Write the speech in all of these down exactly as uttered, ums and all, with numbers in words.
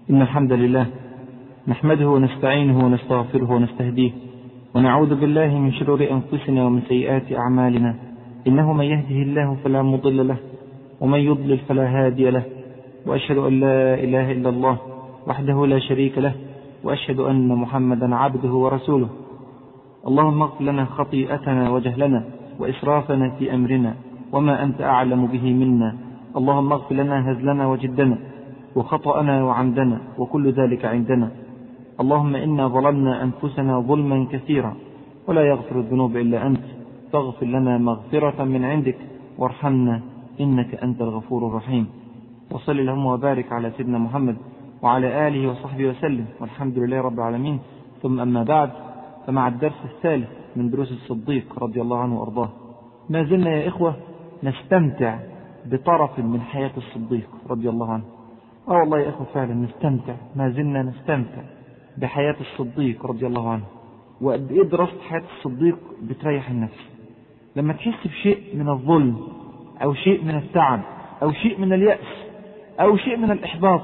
إن الحمد لله نحمده ونستعينه ونستغفره ونستهديه ونعوذ بالله من شرور أنفسنا ومن سيئات أعمالنا، إنه من يهده الله فلا مضل له ومن يضلل فلا هادي له، وأشهد أن لا إله إلا الله وحده لا شريك له، وأشهد أن محمدا عبده ورسوله. اللهم اغفر لنا خطيئتنا وجهلنا وإسرافنا في أمرنا وما أنت أعلم به منا. اللهم اغفر لنا هزلنا وجدنا وخطأنا وعمدنا وكل ذلك عندنا. اللهم إنا ظلمنا أنفسنا ظلما كثيرا ولا يغفر الذنوب إلا أنت، فاغفر لنا مغفرة من عندك وارحمنا إنك أنت الغفور الرحيم. وصل اللهم وبارك على سيدنا محمد وعلى آله وصحبه وسلم، والحمد لله رب العالمين. ثم أما بعد، فمع الدرس الثالث من دروس الصديق رضي الله عنه وأرضاه، ما زلنا يا إخوة نستمتع بطرف من حياة الصديق رضي الله عنه. اه والله يا إخوة فعلا نستمتع، ما زلنا نستمتع بحياة الصديق رضي الله عنه. وقد إيه دراسة حياة الصديق بتريح النفس. لما تحس بشيء من الظلم أو شيء من التعب أو شيء من اليأس أو شيء من الإحباط،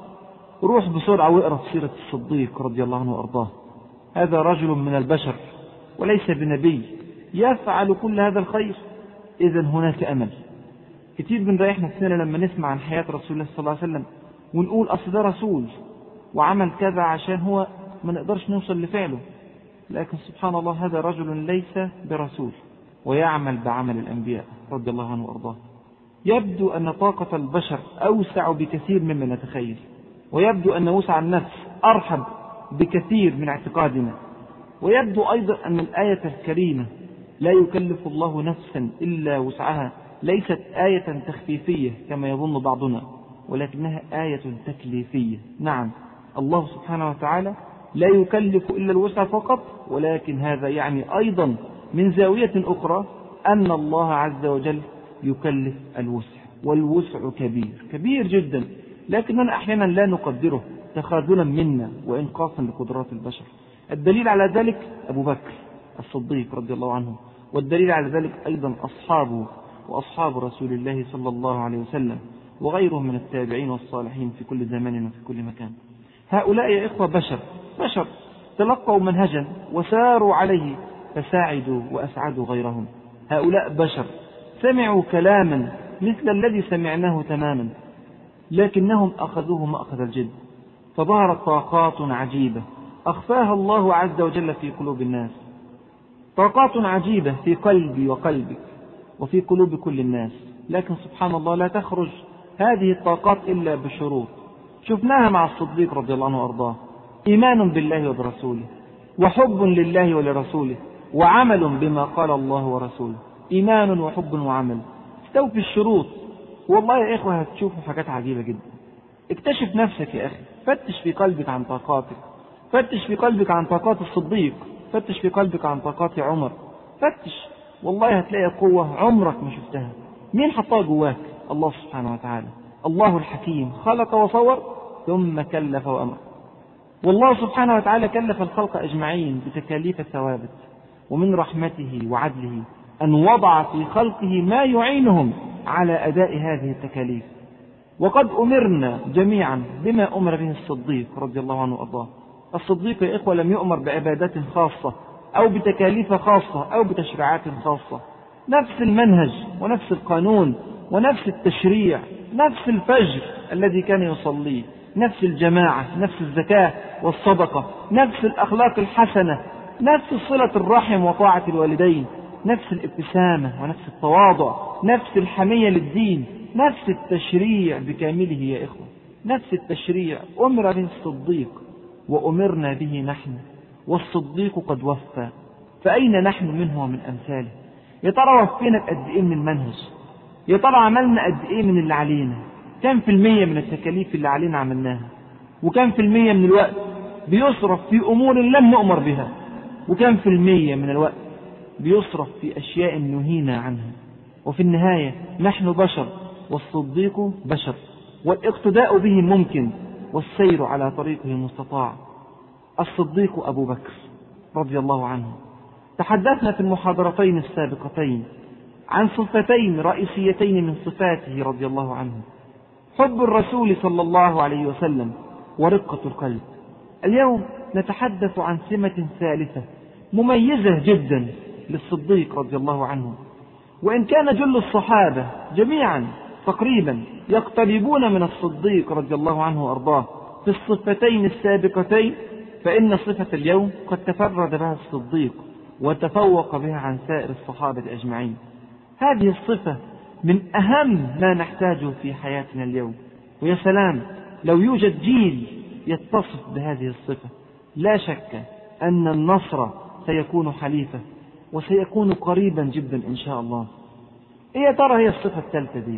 روح بسرعة واقرأ سيرة الصديق رضي الله عنه وأرضاه. هذا رجل من البشر وليس بنبي يفعل كل هذا الخير، إذن هناك أمل. كتير بنريح نفسنا لما نسمع عن حياة رسول الله صلى الله عليه وسلم ونقول أصل ده رسول وعمل كذا عشان هو ما نقدرش نوصل لفعله، لكن سبحان الله هذا رجل ليس برسول ويعمل بعمل الأنبياء رضي الله عنه وأرضاه. يبدو أن طاقة البشر أوسع بكثير مما نتخيل، ويبدو أن وسع النفس أرحب بكثير من اعتقادنا، ويبدو أيضا أن الآية الكريمة لا يكلف الله نفسا إلا وسعها ليست آية تخفيفية كما يظن بعضنا، ولكنها آية تكليفية. نعم، الله سبحانه وتعالى لا يكلف إلا الوسع فقط، ولكن هذا يعني أيضا من زاوية أخرى أن الله عز وجل يكلف الوسع، والوسع كبير كبير جدا، لكننا أحيانا لا نقدره تخاذلا منا وإنقاصا لقدرات البشر. الدليل على ذلك أبو بكر الصديق رضي الله عنه، والدليل على ذلك أيضا أصحابه وأصحاب رسول الله صلى الله عليه وسلم وغيرهم من التابعين والصالحين في كل زمان وفي كل مكان. هؤلاء يا إخوة بشر بشر تلقوا منهجا وساروا عليه فساعدوا وأسعدوا غيرهم. هؤلاء بشر سمعوا كلاما مثل الذي سمعناه تماما، لكنهم أخذوه مأخذ الجد، فظهرت طاقات عجيبة أخفاها الله عز وجل في قلوب الناس، طاقات عجيبة في قلبي وقلبك وفي قلوب كل الناس، لكن سبحان الله لا تخرج هذه الطاقات إلا بشروط شفناها مع الصديق رضي الله عنه وأرضاه: إيمان بالله وبرسوله، وحب لله ولرسوله، وعمل بما قال الله ورسوله. إيمان وحب وعمل، استوفي الشروط. والله يا إخوة هتشوفوا حاجات عجيبة جدا. اكتشف نفسك يا أخي، فتش في قلبك عن طاقاتك، فتش في قلبك عن طاقات الصديق، فتش في قلبك عن طاقات عمر، فتش والله هتلاقي قوة عمرك ما شفتها. مين حطها جواك؟ الله سبحانه وتعالى، الله الحكيم، خلق وصور ثم كلف وأمر. والله سبحانه وتعالى كلف الخلق أجمعين بتكاليف ثوابت، ومن رحمته وعدله أن وضع في خلقه ما يعينهم على أداء هذه التكاليف. وقد أمرنا جميعا بما أمر به الصديق رضي الله عنه وأرضاه. الصديق يا إخوة لم يؤمر بعبادات خاصة أو بتكاليف خاصة أو بتشريعات خاصة، نفس المنهج ونفس القانون ونفس التشريع، نفس الفجر الذي كان يصليه، نفس الجماعة، نفس الزكاة والصدقة، نفس الأخلاق الحسنة، نفس صلة الرحم وطاعة الوالدين، نفس الابتسامة ونفس التواضع، نفس الحمية للدين، نفس التشريع بكامله يا إخوة، نفس التشريع أمر به الصديق وأمرنا به نحن، والصديق قد وفى، فأين نحن منه ومن أمثاله؟ يا ترى وفينا قد إيه من المنهج؟ يا ترى عملنا قد إيه من اللي علينا؟ كم في المية من التكاليف اللي علينا عملناها؟ وكم في المية من الوقت بيصرف في أمور لم نؤمر بها؟ وكم في المية من الوقت بيصرف في أشياء نهينا عنها؟ وفي النهاية نحن بشر والصديق بشر، والاقتداء به ممكن والسير على طريقه مستطاع. الصديق أبو بكر رضي الله عنه. تحدثنا في المحاضرتين السابقتين عن صفتين رئيسيتين من صفاته رضي الله عنه: حب الرسول صلى الله عليه وسلم ورقة القلب. اليوم نتحدث عن سمة ثالثة مميزة جدا للصديق رضي الله عنه. وإن كان جل الصحابة جميعا تقريبا يقتربون من الصديق رضي الله عنه وأرضاه في الصفتين السابقتين، فإن صفة اليوم قد تفرد بها الصديق وتفوق بها عن سائر الصحابة أجمعين. هذه الصفة من أهم ما نحتاجه في حياتنا اليوم، ويا سلام لو يوجد جيل يتصف بهذه الصفة. لا شك أن النصر سيكون حليفه وسيكون قريبا جدا إن شاء الله. إيه يا ترى هي الصفة الثالثة دي؟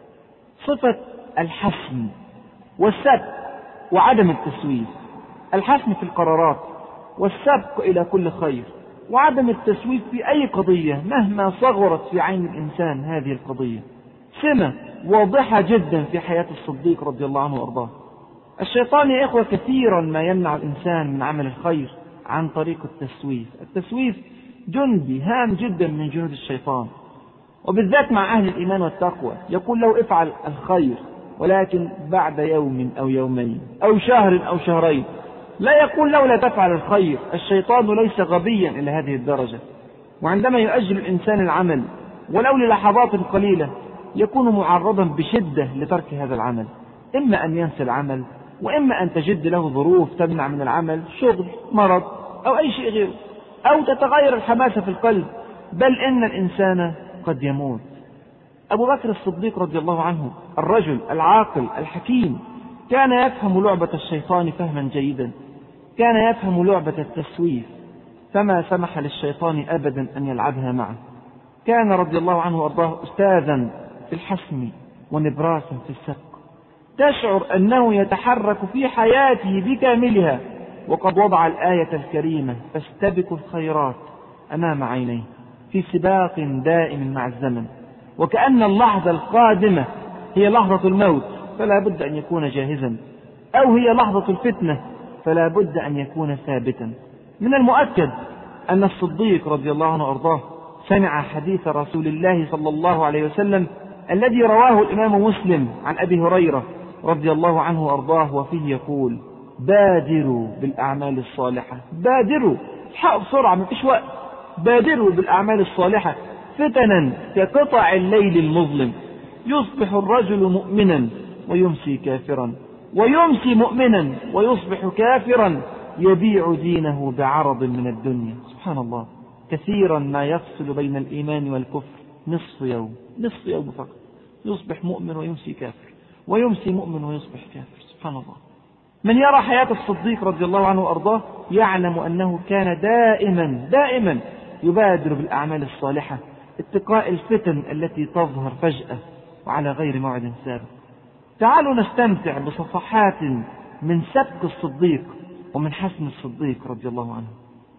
صفة الحسم والسبق وعدم التسويف. الحسم في القرارات والسبق إلى كل خير وعدم التسويف في أي قضية مهما صغرت في عين الإنسان هذه القضية، سمة واضحة جدا في حياة الصديق رضي الله عنه وأرضاه. الشيطان يا إخوة كثيرا ما يمنع الإنسان من عمل الخير عن طريق التسويف. التسويف جندي هام جدا من جنود الشيطان، وبالذات مع أهل الإيمان والتقوى. يقول له افعل الخير ولكن بعد يوم أو يومين أو شهر أو شهرين، لا يقول له لا تفعل الخير. الشيطان ليس غبيا إلى هذه الدرجة، وعندما يؤجل الإنسان العمل ولو للحظات قليلة يكون معرضا بشدة لترك هذا العمل، إما أن ينسى العمل وإما أن تجد له ظروف تمنع من العمل، شغل، مرض أو أي شيء غيره، أو تتغير الحماسة في القلب، بل إن الإنسان قد يموت. أبو بكر الصديق رضي الله عنه الرجل العاقل الحكيم كان يفهم لعبة الشيطان فهما جيدا، كان يفهم لعبة التسويف فما سمح للشيطان أبدا أن يلعبها معه. كان رضي الله عنه وأرضاه أستاذا في الحسم ونبراسا في السبق، تشعر أنه يتحرك في حياته بكاملها، وقد وضع الآية الكريمة فاستبقوا الخيرات أمام عينيه في سباق دائم مع الزمن، وكأن اللحظة القادمة هي لحظة الموت فلا بد أن يكون جاهزا، أو هي لحظة الفتنة فلا بد أن يكون ثابتا. من المؤكد أن الصديق رضي الله عنه وأرضاه سمع حديث رسول الله صلى الله عليه وسلم الذي رواه الإمام مسلم عن أبي هريرة رضي الله عنه وأرضاه، وفيه يقول: بادروا بالأعمال الصالحة. بادروا، الحقوا بسرعة، ما فيش وقت. بادروا بالأعمال الصالحة فتنا كقطع الليل المظلم، يصبح الرجل مؤمنا ويمسي كافرا، ويمسي مؤمنا ويصبح كافرا، يبيع دينه بعرض من الدنيا. سبحان الله، كثيرا ما يفصل بين الإيمان والكفر نصف يوم، نصف يوم فقط، يصبح مؤمن ويمسي كافر، ويمسي مؤمن ويصبح كافر. سبحان الله. من يرى حياة الصديق رضي الله عنه وأرضاه يعلم أنه كان دائما دائما يبادر بالأعمال الصالحة اتقاء الفتن التي تظهر فجأة وعلى غير موعد سابق. تعالوا نستمتع بصفحات من سبق الصديق ومن حسن الصديق رضي الله عنه.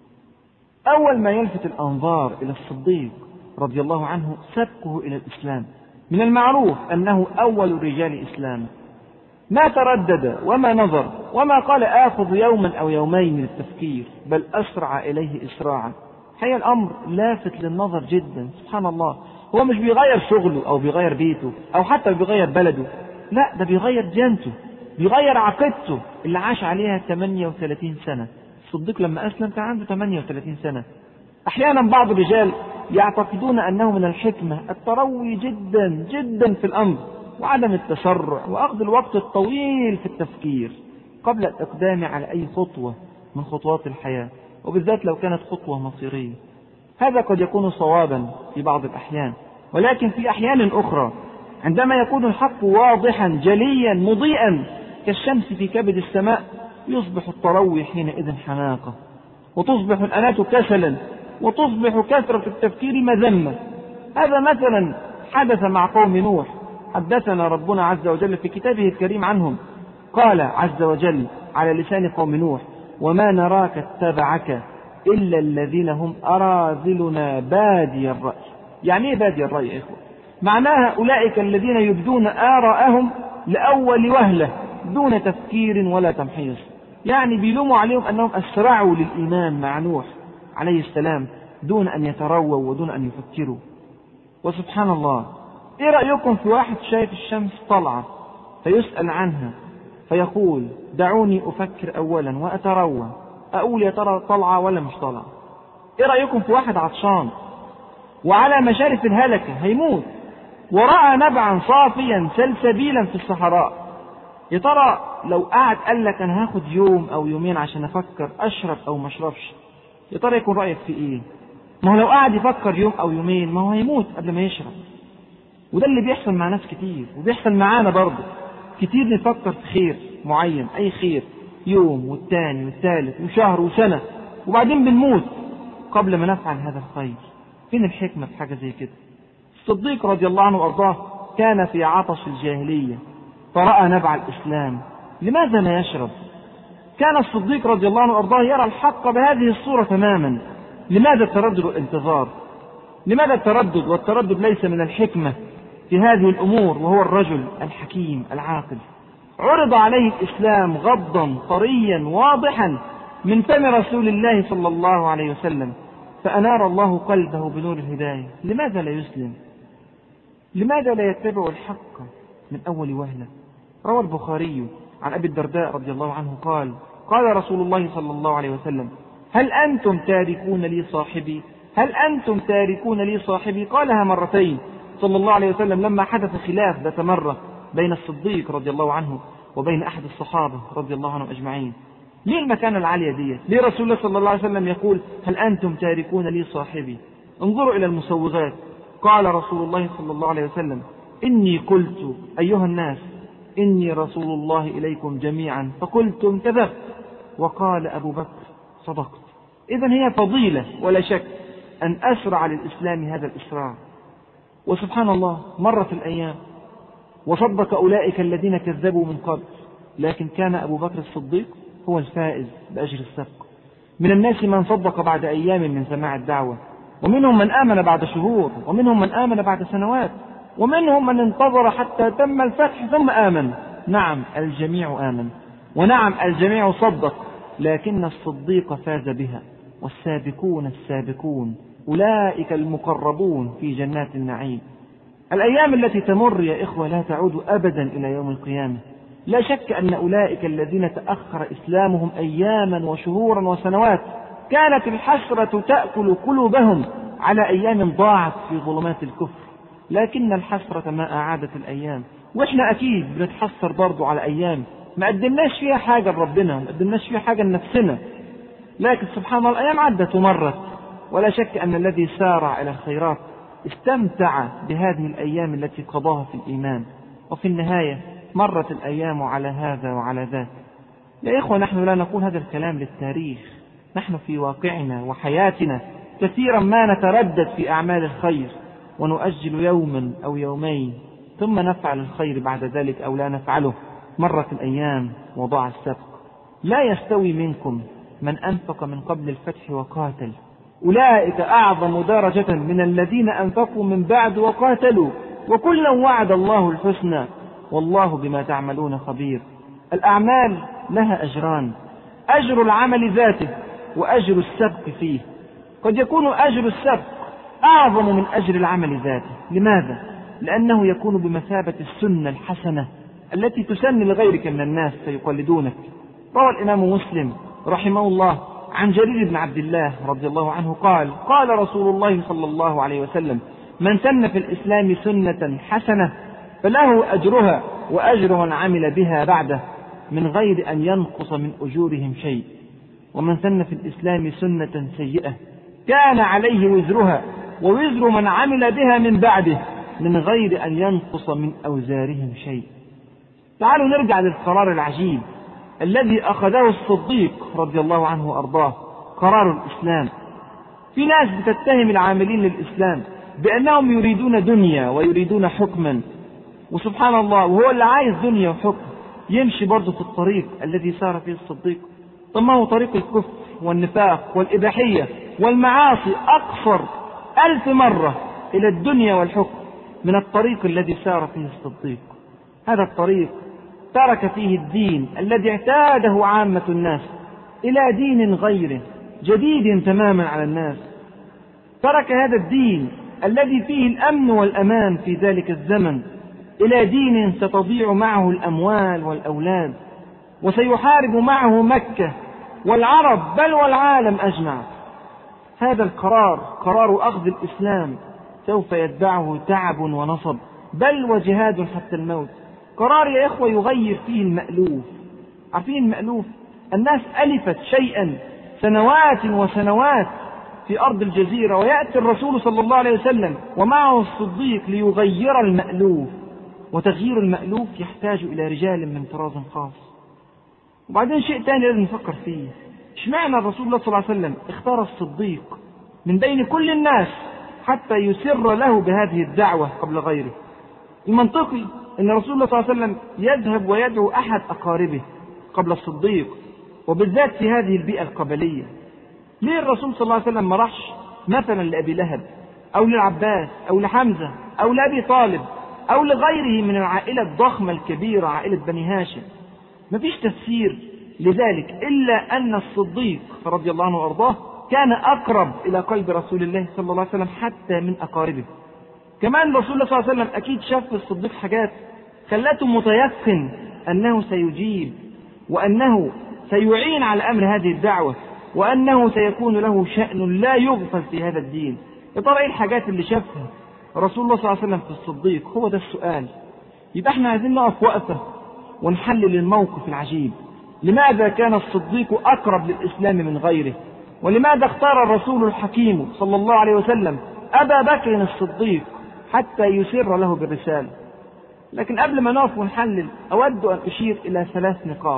أول ما يلفت الأنظار إلى الصديق رضي الله عنه سبقه إلى الإسلام. من المعروف أنه أول رجال إسلام، ما تردد وما نظر وما قال آخذ يوما أو يومين من التفكير، بل أسرع إليه إسراعا. حقيقة الأمر لافت للنظر جدا. سبحان الله، هو مش بيغير شغله أو بيغير بيته أو حتى بيغير بلده، لا، ده بيغير جنته، بيغير عقيدته اللي عاش عليها ثمانية وثلاثين سنة. الصديق لما أسلم كان عنده ثمانية وثلاثين سنة. أحيانا بعض الرجال يعتقدون أنه من الحكمة التروي جدا جدا في الأمر وعدم التسرع وأخذ الوقت الطويل في التفكير قبل الإقدام على أي خطوة من خطوات الحياة، وبالذات لو كانت خطوة مصيرية. هذا قد يكون صوابا في بعض الأحيان، ولكن في أحيان أخرى عندما يكون الحق واضحا جليا مضيئا كالشمس في كبد السماء يصبح التروي حينئذ حماقة، وتصبح الأنات كسلا، وتصبح كثرة التفكير مذمة. هذا مثلا حدث مع قوم نوح. حدثنا ربنا عز وجل في كتابه الكريم عنهم، قال عز وجل على لسان قوم نوح: وما نراك اتبعك إلا الذين هم أراذلنا بادي الرأي. يعني ايه بادي الرأي يا إخوة؟ معناها أولئك الذين يبدون آراءهم لأول وهلة دون تفكير ولا تمحيص. يعني بيلوموا عليهم أنهم أسرعوا للإيمان مع نوح عليه السلام دون أن يترووا ودون أن يفكروا. وسبحان الله، إيه رأيكم في واحد شايف الشمس طلعة فيسأل عنها فيقول دعوني أفكر أولا وأتروى، أقول يا ترى طلعة ولا مش طلعة. إيه رأيكم في واحد عطشان وعلى مشارف الهلكة هيموت ورأى نبعا صافيا سلسبيلا في الصحراء، يا ترى لو قعد قال لك أنا هاخد يوم أو يومين عشان أفكر أشرب أو ما أشربش، يا ترى يكون رأيك في إيه؟ ما هو لو قعد يفكر يوم أو يومين ما هو هيموت قبل ما يشرب. وده اللي بيحصل مع ناس كتير وبيحصل معانا برضه كتير، نفكر في خير معين، أي خير، يوم والتاني والثالث وشهر وسنة، وبعدين بنموت قبل ما نفعل هذا الخير. فين الحكمة في حاجة زي كده؟ الصديق رضي الله عنه وأرضاه كان في عطش الجاهلية فرأى نبع الإسلام، لماذا لا يشرب؟ كان الصديق رضي الله عنه وأرضاه يرى الحق بهذه الصورة تماما، لماذا التردد والانتظار؟ لماذا التردد؟ والتردد ليس من الحكمة في هذه الأمور، وهو الرجل الحكيم العاقل. عرض عليه الإسلام غضا طريا واضحا من فم رسول الله صلى الله عليه وسلم، فأنار الله قلبه بنور الهداية. لماذا لا يسلم؟ لماذا لا يتبع الحق من أول وهلة؟ روى البخاري عن أبي الدرداء رضي الله عنه قال قال رسول الله صلى الله عليه وسلم هل أنتم تاركون لي صاحبي؟ هل أنتم تاركون لي صاحبي؟ قالها مرتين صلى الله عليه وسلم لما حدث خلاف ذات مرة بين الصديق رضي الله عنه وبين أحد الصحابة رضي الله عنهم أجمعين. ليه المكانة العالية دي؟ ليه رسول الله صلى الله عليه وسلم يقول هل أنتم تاركون لي صاحبي؟ انظروا إلى المسوغات. قال رسول الله صلى الله عليه وسلم إني قلت أيها الناس إني رسول الله إليكم جميعا فقلتم كذبت، وقال أبو بكر صدقت. إذن هي فضيلة ولا شك أن أسرع للإسلام هذا الإسراع. وسبحان الله مرت الأيام وصدق أولئك الذين كذبوا من قبل، لكن كان أبو بكر الصديق هو الفائز بأجر السبق. من الناس من صدق بعد أيام من سماع الدعوة، ومنهم من آمن بعد شهور، ومنهم من آمن بعد سنوات، ومنهم من انتظر حتى تم الفتح ثم آمن. نعم الجميع آمن، ونعم الجميع صدق، لكن الصديق فاز بها. والسابقون السابقون أولئك المقربون في جنات النعيم. الأيام التي تمر يا إخوة لا تعود أبدا إلى يوم القيامة. لا شك أن أولئك الذين تأخر إسلامهم أياما وشهورا وسنوات كانت الحسرة تأكل قلوبهم على أيام ضاعت في ظلمات الكفر، لكن الحسرة ما أعادت الأيام. وإحنا أكيد بنتحسر برضو على أيام ما قدمناش فيها حاجة لربنا، ما قدمناش فيها حاجة لنفسنا، لكن سبحان الله الأيام عدت ومرت. ولا شك أن الذي سارع إلى الخيرات استمتع بهذه الأيام التي قضاها في الإيمان، وفي النهاية مرت الأيام على هذا وعلى ذاك. يا إخوة نحن لا نقول هذا الكلام للتاريخ، نحن في واقعنا وحياتنا كثيرا ما نتردد في أعمال الخير ونؤجل يوما أو يومين ثم نفعل الخير بعد ذلك أو لا نفعله. مرت الأيام وضاع السبق. لا يستوي منكم من أنفق من قبل الفتح وقاتل، أولئك أعظم درجة من الذين أنفقوا من بعد وقاتلوا، وكلا وعد الله الحسنى والله بما تعملون خبير. الأعمال لها أجران، أجر العمل ذاته وأجر السبق فيه. قد يكون أجر السبق أعظم من أجر العمل ذاته. لماذا؟ لأنه يكون بمثابة السنة الحسنة التي تسن لغيرك من الناس فيقلدونك. روى الإمام مسلم رحمه الله عن جرير بن عبد الله رضي الله عنه قال قال رسول الله صلى الله عليه وسلم من سن في الإسلام سنة حسنة فله أجرها وأجر من عمل بها بعده من غير أن ينقص من أجورهم شيء، ومن سن في الإسلام سنة سيئة كان عليه وزرها ووزر من عمل بها من بعده من غير أن ينقص من أوزارهم شيء. تعالوا نرجع للقرار العجيب الذي أخذه الصديق رضي الله عنه وأرضاه، قرار الإسلام. في ناس بتتهم العاملين للإسلام بأنهم يريدون دنيا ويريدون حكما، وسبحان الله وهو اللي عايز دنيا وحكم يمشي برضه في الطريق الذي سار فيه الصديق. طب ما هو طريق الكفر والنفاق والإباحية والمعاصي أقصر ألف مرة إلى الدنيا والحكم من الطريق الذي سار فيه الصديق. هذا الطريق ترك فيه الدين الذي اعتاده عامة الناس إلى دين غيره جديد تماما على الناس. ترك هذا الدين الذي فيه الأمن والأمان في ذلك الزمن إلى دين ستضيع معه الأموال والأولاد وسيحارب معه مكة والعرب بل والعالم أجمع. هذا القرار قرار أخذ الإسلام سوف يتبعه تعب ونصب بل وجهاد حتى الموت. قرار يا إخوة يغير فيه المألوف. عارفين المألوف؟ الناس ألفت شيئا سنوات وسنوات في أرض الجزيرة، ويأتي الرسول صلى الله عليه وسلم ومعه الصديق ليغير المألوف، وتغيير المألوف يحتاج إلى رجال من طراز خاص. وبعدين شيء تاني لازم نفكر فيه، اشمعنى الرسول الله صلى الله عليه وسلم اختار الصديق من بين كل الناس حتى يسر له بهذه الدعوة قبل غيره؟ المنطقي أن الرسول الله صلى الله عليه وسلم يذهب ويدعو أحد أقاربه قبل الصديق، وبالذات في هذه البيئة القبلية. ليه الرسول صلى الله عليه وسلم ما راحش مثلا لأبي لهب أو للعباس أو لحمزة أو لأبي طالب أو لغيره من العائلة الضخمة الكبيرة عائلة بني هاشم؟ مفيش تفسير لذلك إلا أن الصديق رضي الله عنه وأرضاه كان أقرب إلى قلب رسول الله صلى الله عليه وسلم حتى من أقاربه. كمان رسول الله صلى الله عليه وسلم أكيد شاف في الصديق حاجات خلته متيقن أنه سيجيب، وأنه سيعين على أمر هذه الدعوة، وأنه سيكون له شأن لا يغفل في هذا الدين. يا ترى إيه الحاجات اللي شافها رسول الله صلى الله عليه وسلم في الصديق؟ هو ده السؤال. يبقى احنا عايزين نقف وقفة ونحلل الموقف العجيب. لماذا كان الصديق أقرب للإسلام من غيره؟ ولماذا اختار الرسول الحكيم صلى الله عليه وسلم أبا بكر الصديق حتى يسر له بالرسالة؟ لكن قبل ما نقف ونحلل أود أن أشير إلى ثلاث نقاط.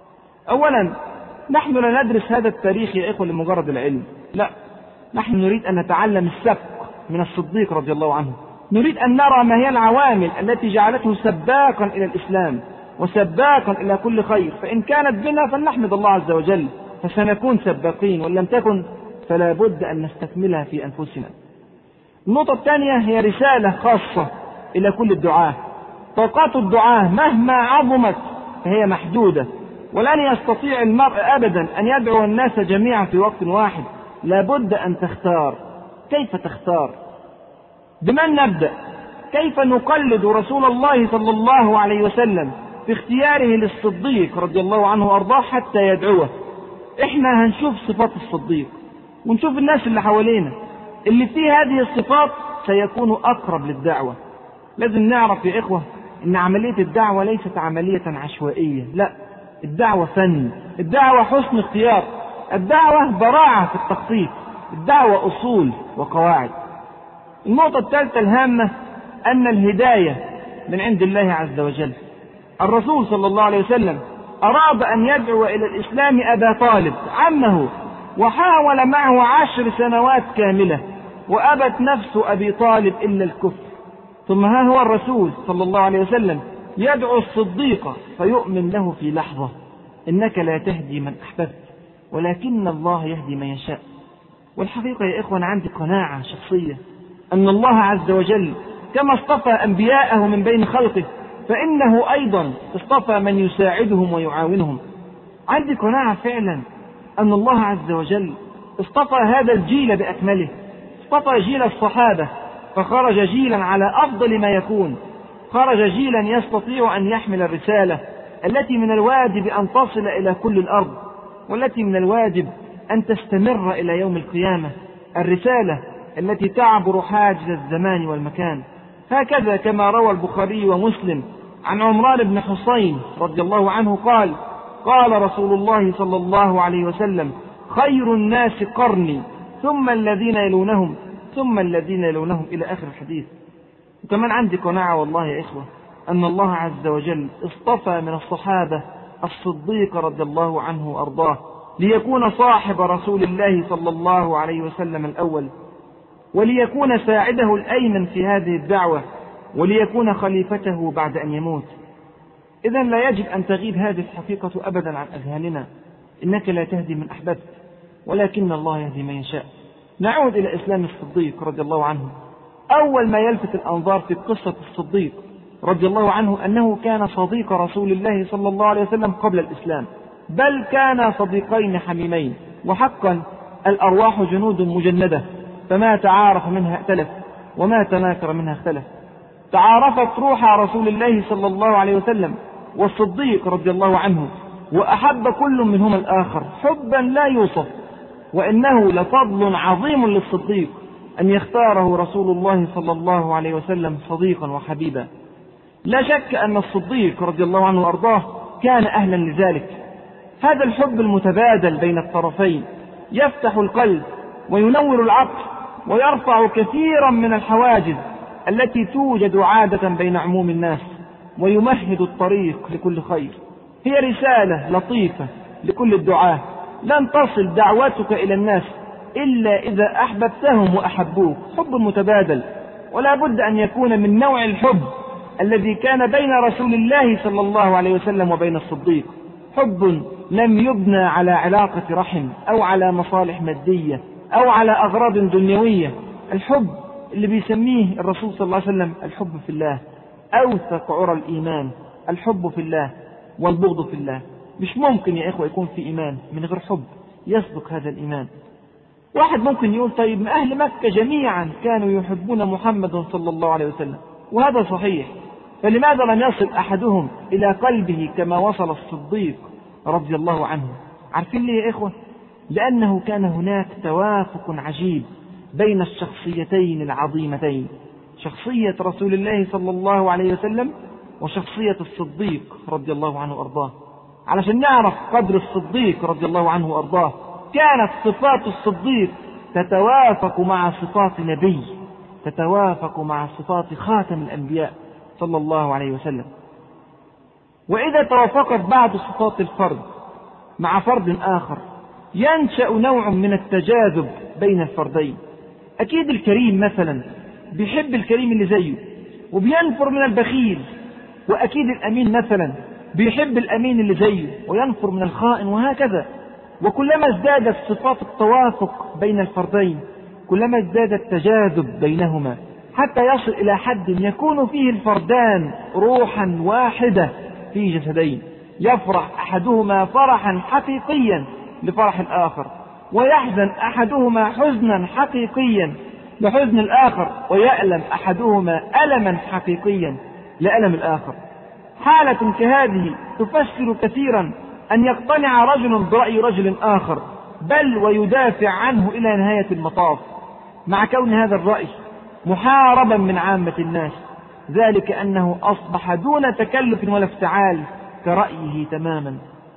أولا، نحن لا ندرس هذا التاريخ يا إخوة لمجرد العلم، لا، نحن نريد أن نتعلم السبق من الصديق رضي الله عنه. نريد أن نرى ما هي العوامل التي جعلته سباقا إلى الإسلام وسباقا إلى كل خير. فإن كانت بنا فلنحمد الله عز وجل، فسنكون سباقين، وإن لم تكن فلا بد أن نستكملها في أنفسنا. النقطة الثانية هي رسالة خاصة إلى كل الدعاة. طاقات الدعاة مهما عظمت فهي محدودة، ولن يستطيع المرء أبدا أن يدعو الناس جميعا في وقت واحد. لا بد أن تختار. كيف تختار؟ بمن نبدأ؟ كيف نقلد رسول الله صلى الله عليه وسلم في اختياره للصديق رضي الله عنه وأرضاه حتى يدعوه؟ احنا هنشوف صفات الصديق ونشوف الناس اللي حوالينا اللي فيه هذه الصفات سيكونوا أقرب للدعوة. لازم نعرف يا إخوة إن عملية الدعوة ليست عملية عشوائية، لا، الدعوة فن، الدعوة حسن اختيار، الدعوة براعة في التخطيط، الدعوة أصول وقواعد. النقطة الثالثة الهامة أن الهداية من عند الله عز وجل. الرسول صلى الله عليه وسلم أراد أن يدعو إلى الإسلام أبا طالب عمه، وحاول معه عشر سنوات كاملة، وأبت نفس أبي طالب إلا الكفر. ثم ها هو الرسول صلى الله عليه وسلم يدعو الصديق فيؤمن له في لحظة. إنك لا تهدي من أحببت ولكن الله يهدي من يشاء. والحقيقة يا إخوان عندي قناعة شخصية أن الله عز وجل كما اصطفى أنبياءه من بين خلقه فإنه أيضا اصطفى من يساعدهم ويعاونهم. عندي قناعة فعلا أن الله عز وجل اصطفى هذا الجيل بأكمله، اصطفى جيل الصحابة فخرج جيلا على أفضل ما يكون، خرج جيلا يستطيع أن يحمل الرسالة التي من الواجب أن تصل إلى كل الأرض، والتي من الواجب أن تستمر إلى يوم القيامة، الرسالة التي تعبر حاجز الزمان والمكان. هكذا كما روى البخاري ومسلم عن عمران بن حسين رضي الله عنه قال: قال رسول الله صلى الله عليه وسلم: خير الناس قرني ثم الذين يلونهم ثم الذين يلونهم، إلى آخر الحديث. وكمان عندي قناعة والله يا إخوة أن الله عز وجل اصطفى من الصحابة الصديق رضي الله عنه وأرضاه ليكون صاحب رسول الله صلى الله عليه وسلم الأول، وليكون ساعده الأيمن في هذه الدعوة، وليكون خليفته بعد أن يموت. إذن لا يجب أن تغيب هذه الحقيقة أبدا عن أذهاننا. إنك لا تهدي من أحببت ولكن الله يهدي من يشاء. نعود إلى إسلام الصديق رضي الله عنه. أول ما يلفت الأنظار في قصة الصديق رضي الله عنه أنه كان صديق رسول الله صلى الله عليه وسلم قبل الإسلام، بل كان صديقين حميمين. وحقا الأرواح جنود مجندة، فما تعارف منها ائتلف وما تناكر منها اختلف. تعارفت روح رسول الله صلى الله عليه وسلم والصديق رضي الله عنه، وأحب كل منهما الآخر حبا لا يوصف. وإنه لفضل عظيم للصديق أن يختاره رسول الله صلى الله عليه وسلم صديقا وحبيبا. لا شك أن الصديق رضي الله عنه وأرضاه كان أهلا لذلك. هذا الحب المتبادل بين الطرفين يفتح القلب وينور العقل ويرفع كثيرا من الحواجز التي توجد عادة بين عموم الناس، ويمهد الطريق لكل خير. هي رسالة لطيفة لكل الدعاة: لن تصل دعوتك إلى الناس إلا إذا أحببتهم وأحبوك. حب متبادل، ولا بد أن يكون من نوع الحب الذي كان بين رسول الله صلى الله عليه وسلم وبين الصديق. حب لم يبنى على علاقة رحم أو على مصالح مادية أو على أغراض دنيوية. الحب اللي بيسميه الرسول صلى الله عليه وسلم الحب في الله أوثق عرى الإيمان. الحب في الله والبغض في الله. مش ممكن يا إخوة يكون في إيمان من غير حب يسبق هذا الإيمان. واحد ممكن يقول طيب ما أهل مكة جميعا كانوا يحبون محمد صلى الله عليه وسلم، وهذا صحيح، فلماذا لم يصل أحدهم إلى قلبه كما وصل الصديق رضي الله عنه؟ عارفين ليه يا إخوة؟ لأنه كان هناك توافق عجيب بين الشخصيتين العظيمتين، شخصية رسول الله صلى الله عليه وسلم وشخصية الصديق رضي الله عنه وأرضاه. علشان نعرف قدر الصديق رضي الله عنه وأرضاه، كانت صفات الصديق تتوافق مع صفات نبي، تتوافق مع صفات خاتم الأنبياء صلى الله عليه وسلم. وإذا توافقت بعض صفات الفرد مع فرد آخر ينشأ نوع من التجاذب بين الفردين. أكيد الكريم مثلا بيحب الكريم اللي زيه وبينفر من البخيل، وأكيد الأمين مثلا بيحب الأمين اللي زيه وينفر من الخائن، وهكذا. وكلما ازدادت صفات التوافق بين الفردين كلما ازداد التجاذب بينهما، حتى يصل إلى حد يكون فيه الفردان روحا واحدة في جسدين، يفرح أحدهما فرحا حقيقيا لفرح الآخر، ويحزن أحدهما حزنا حقيقيا لحزن الآخر، ويألم أحدهما ألما حقيقيا لألم الآخر. حالة كهذه تفسر كثيرا أن يقتنع رجل برأي رجل آخر، بل ويدافع عنه إلى نهاية المطاف، مع كون هذا الرأي محاربا من عامة الناس، ذلك أنه أصبح دون تكلف ولا افتعال كرأيه تماما.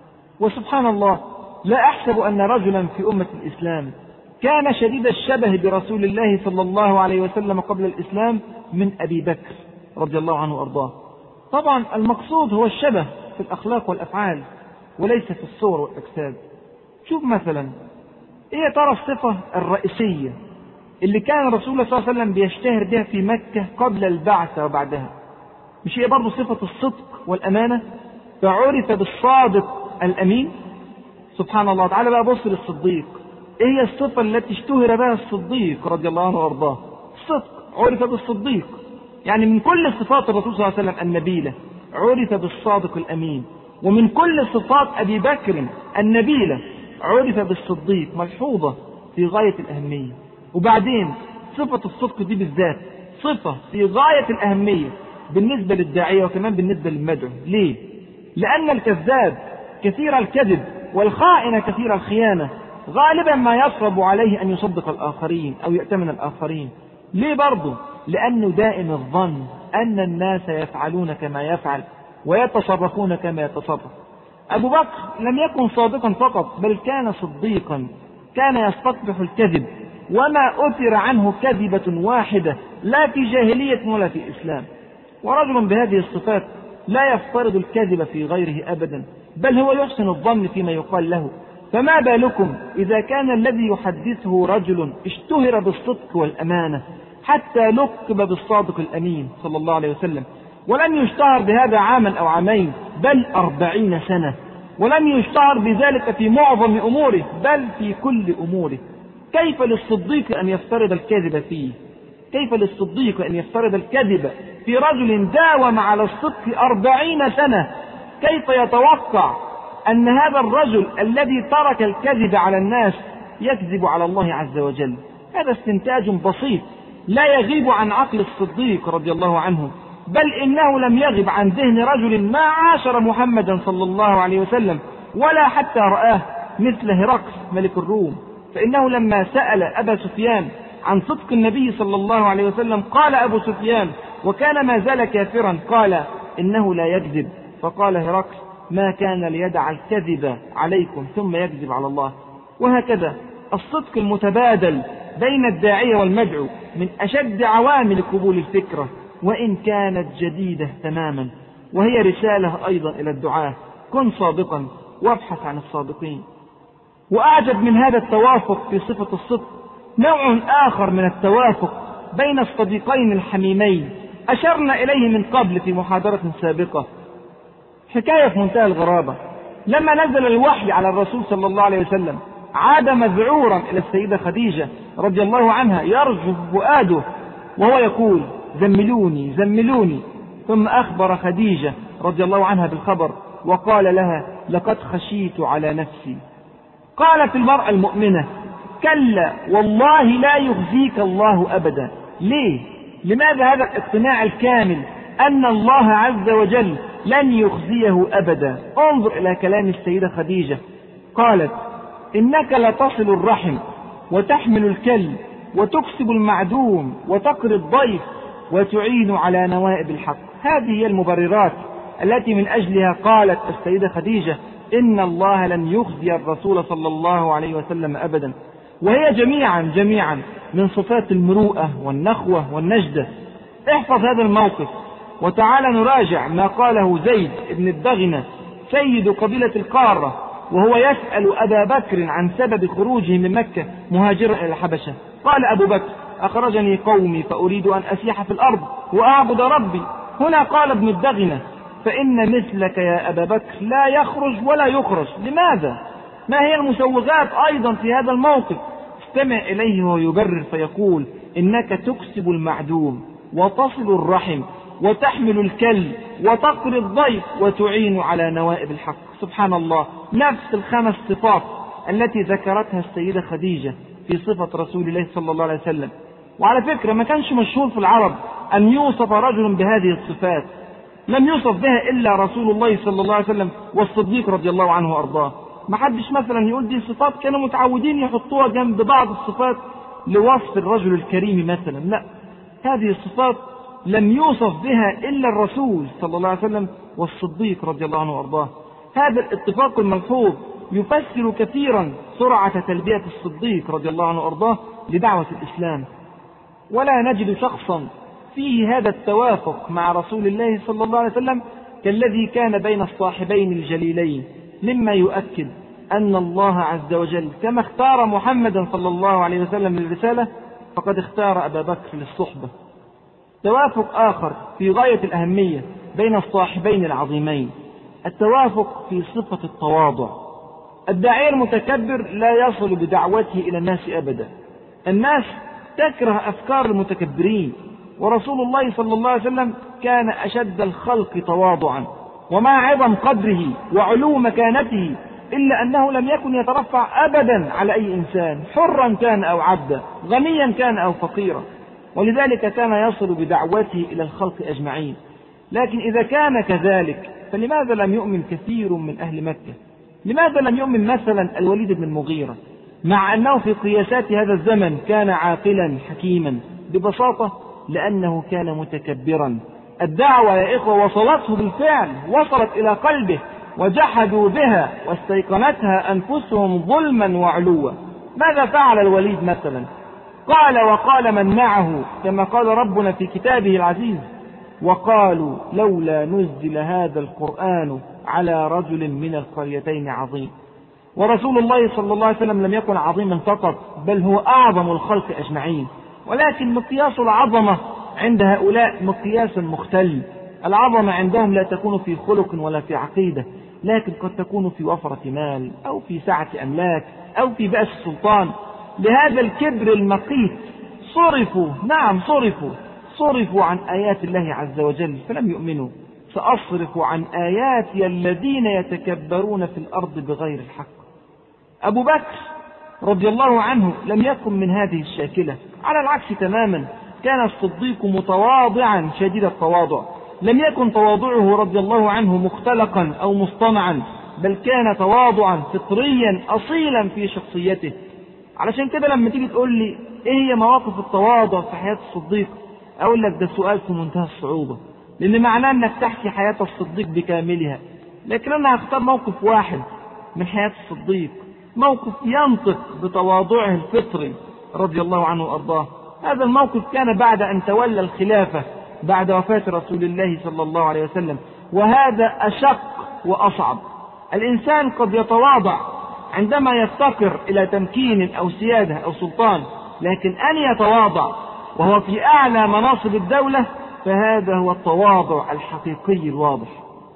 وسبحان الله، لا أحسب أن رجلا في أمة الإسلام كان شديد الشبه برسول الله صلى الله عليه وسلم قبل الإسلام من أبي بكر رضي الله عنه وأرضاه. طبعا المقصود هو الشبه في الأخلاق والأفعال وليس في الصور والأجساد. شوف مثلا إيه ترى الصفة الرئيسية اللي كان رسول الله صلى الله عليه وسلم بيشتهر بها في مكة قبل البعثة وبعدها؟ مش هي برضو صفة الصدق والأمانة؟ فعرف بالصادق الأمين. سبحان الله. تعالى بقى بص للصديق، ايه هي الصفة التي اشتهر بها الصديق رضي الله عنه وارضاه؟ الصدق. عرف بالصديق، يعني من كل صفات الرسول صلى الله عليه وسلم النبيلة عرف بالصادق الأمين، ومن كل صفات أبي بكر النبيلة عرف بالصديق، ملحوظة في غاية الأهمية. وبعدين صفة الصدق دي بالذات صفة في غاية الأهمية بالنسبة للداعية وكمان بالنسبة للمدعو. ليه؟ لأن الكذاب كثير الكذب والخائن كثير الخيانة غالبا ما يصعب عليه أن يصدق الآخرين أو يأتمن الآخرين. ليه برضه؟ لأنه دائم الظن أن الناس يفعلون كما يفعل ويتصرفون كما يتصرف. أبو بكر لم يكن صادقا فقط، بل كان صديقا، كان يستقبح الكذب، وما أثر عنه كذبة واحدة لا في جاهلية ولا في إسلام. ورجل بهذه الصفات لا يفترض الكذب في غيره أبدا، بل هو يحسن الظن فيما يقال له. فما بالكم إذا كان الذي يحدثه رجل اشتهر بالصدق والأمانة حتى لقب بالصادق الأمين صلى الله عليه وسلم، ولم يشتهر بهذا عاما أو عامين بل أربعين سنة، ولم يشتهر بذلك في معظم أموره بل في كل أموره. كيف للصديق أن يفترض الكذب فيه؟ كيف للصديق أن يفترض الكذب في رجل داوم على الصدق أربعين سنة؟ كيف يتوقع أن هذا الرجل الذي ترك الكذب على الناس يكذب على الله عز وجل؟ هذا استنتاج بسيط لا يغيب عن عقل الصديق رضي الله عنه، بل إنه لم يغب عن ذهن رجل ما عاشر محمدا صلى الله عليه وسلم ولا حتى رآه مثل هرقل ملك الروم، فإنه لما سأل أبا سفيان عن صدق النبي صلى الله عليه وسلم قال أبو سفيان وكان ما زال كافرا قال إنه لا يكذب، فقال هرقل ما كان ليدع الكذب عليكم ثم يكذب على الله. وهكذا الصدق المتبادل بين الداعية والمدعو من أشد عوامل قبول الفكرة وإن كانت جديدة تماما، وهي رسالة أيضا إلى الدعاة: كن صادقا وابحث عن الصادقين. وأعجب من هذا التوافق في صفة الصدق نوع آخر من التوافق بين الصديقين الحميمين أشرنا إليه من قبل في محاضرة سابقة. حكاية في منتهى الغرابة: لما نزل الوحي على الرسول صلى الله عليه وسلم عاد مذعورا إلى السيدة خديجة رضي الله عنها يرجف فؤاده وهو يقول: زملوني زملوني. ثم أخبر خديجة رضي الله عنها بالخبر وقال لها: لقد خشيت على نفسي. قالت المرأة المؤمنة: كلا والله لا يخزيك الله أبدا. ليه؟ لماذا هذا الاقتناع الكامل أن الله عز وجل لن يخزيه أبدا؟ انظر إلى كلام السيدة خديجة، قالت: إنك لتصل الرحم وتحمل الكل وتكسب المعدوم وتقري الضيف وتعين على نوائب الحق. هذه هي المبررات التي من أجلها قالت السيدة خديجة إن الله لن يخزي الرسول صلى الله عليه وسلم أبدا، وهي جميعا جميعا من صفات المروءة والنخوة والنجدة. احفظ هذا الموقف وتعال نراجع ما قاله زيد بن الدغنة سيد قبيلة القارة وهو يسأل أبا بكر عن سبب خروجه من مكة مهاجرا إلى الحبشة. قال أبو بكر: أخرجني قومي فأريد أن أسيح في الأرض وأعبد ربي. هنا قال ابن الدغنة: فإن مثلك يا أبا بكر لا يخرج ولا يخرج. لماذا؟ ما هي المسوغات أيضا في هذا الموقف؟ استمع إليه وهو يبرر فيقول: إنك تكسب المعدوم وتصل الرحم وتحمل الكل وتقري الضيف وتعين على نوائب الحق. سبحان الله، نفس الخمس صفات التي ذكرتها السيدة خديجة في صفة رسول الله صلى الله عليه وسلم. وعلى فكرة ما كانش مشهور في العرب أن يوصف رجل بهذه الصفات، لم يوصف بها إلا رسول الله صلى الله عليه وسلم والصديق رضي الله عنه وأرضاه. ما حدش مثلا يقول دي صفات كانوا متعودين يحطوها جنب بعض الصفات لوصف الرجل الكريم مثلا، لا، هذه الصفات لم يوصف بها إلا الرسول صلى الله عليه وسلم والصديق رضي الله عنه وأرضاه. هذا الاتفاق الملحوظ يفسر كثيرا سرعة تلبية الصديق رضي الله عنه وأرضاه لدعوة الإسلام. ولا نجد شخصا فيه هذا التوافق مع رسول الله صلى الله عليه وسلم كالذي كان بين الصاحبين الجليلين، مما يؤكد أن الله عز وجل كما اختار محمدا صلى الله عليه وسلم للرسالة فقد اختار أبا بكر للصحبة. توافق آخر في غاية الأهمية بين الصاحبين العظيمين التوافق في صفة التواضع. الداعية المتكبر لا يصل بدعوته إلى الناس أبدا. الناس تكره أفكار المتكبرين، ورسول الله صلى الله عليه وسلم كان أشد الخلق تواضعا ومع عظم قدره وعلو مكانته، إلا أنه لم يكن يترفع أبدا على أي إنسان، حرا كان أو عبدا، غنيا كان أو فقيرا، ولذلك كان يصل بدعوته إلى الخلق أجمعين. لكن إذا كان كذلك فلماذا لم يؤمن كثير من أهل مكة؟ لماذا لم يؤمن مثلا الوليد بن المغيرة مع أنه في قياسات هذا الزمن كان عاقلا حكيما؟ ببساطة لأنه كان متكبرا. الدعوة يا إخوة وصلته بالفعل، وصلت إلى قلبه وجحدوا بها واستيقنتها أنفسهم ظلما وعلوا. ماذا فعل الوليد مثلا؟ قال وقال من معه كما قال ربنا في كتابه العزيز: وقالوا لولا نزل هذا القرآن على رجل من القريتين عظيم. ورسول الله صلى الله عليه وسلم لم يكن عظيما فقط، بل هو أعظم الخلق أجمعين، ولكن مقياس العظمة عند هؤلاء مقياس مختلف. العظمة عندهم لا تكون في خلق ولا في عقيدة، لكن قد تكون في وفرة مال أو في سعة أملاك أو في بأس السلطان. لهذا الكبر المقيت صرفوا، نعم صرفوا صرفوا عن آيات الله عز وجل فلم يؤمنوا. سأصرف عن آياتي الذين يتكبرون في الأرض بغير الحق. أبو بكر رضي الله عنه لم يكن من هذه الشاكلة، على العكس تماما، كان الصديق متواضعا شديد التواضع، لم يكن تواضعه رضي الله عنه مختلقا أو مصطنعا، بل كان تواضعا فطريا أصيلا في شخصيته. علشان كده لما تيجي تقول لي ايه هي مواقف التواضع في حياة الصديق، اقول لك ده سؤال في منتهى الصعوبة، لان معناه انك تحكي حياة الصديق بكاملها. لكن انا هختار موقف واحد من حياة الصديق، موقف ينطق بتواضعه الفطري رضي الله عنه وارضاه. هذا الموقف كان بعد ان تولى الخلافة بعد وفاة رسول الله صلى الله عليه وسلم، وهذا اشق واصعب. الانسان قد يتواضع عندما يفتقر الى تمكين او سيادة او سلطان، لكن ان يتواضع وهو في اعلى مناصب الدولة فهذا هو التواضع الحقيقي الواضح.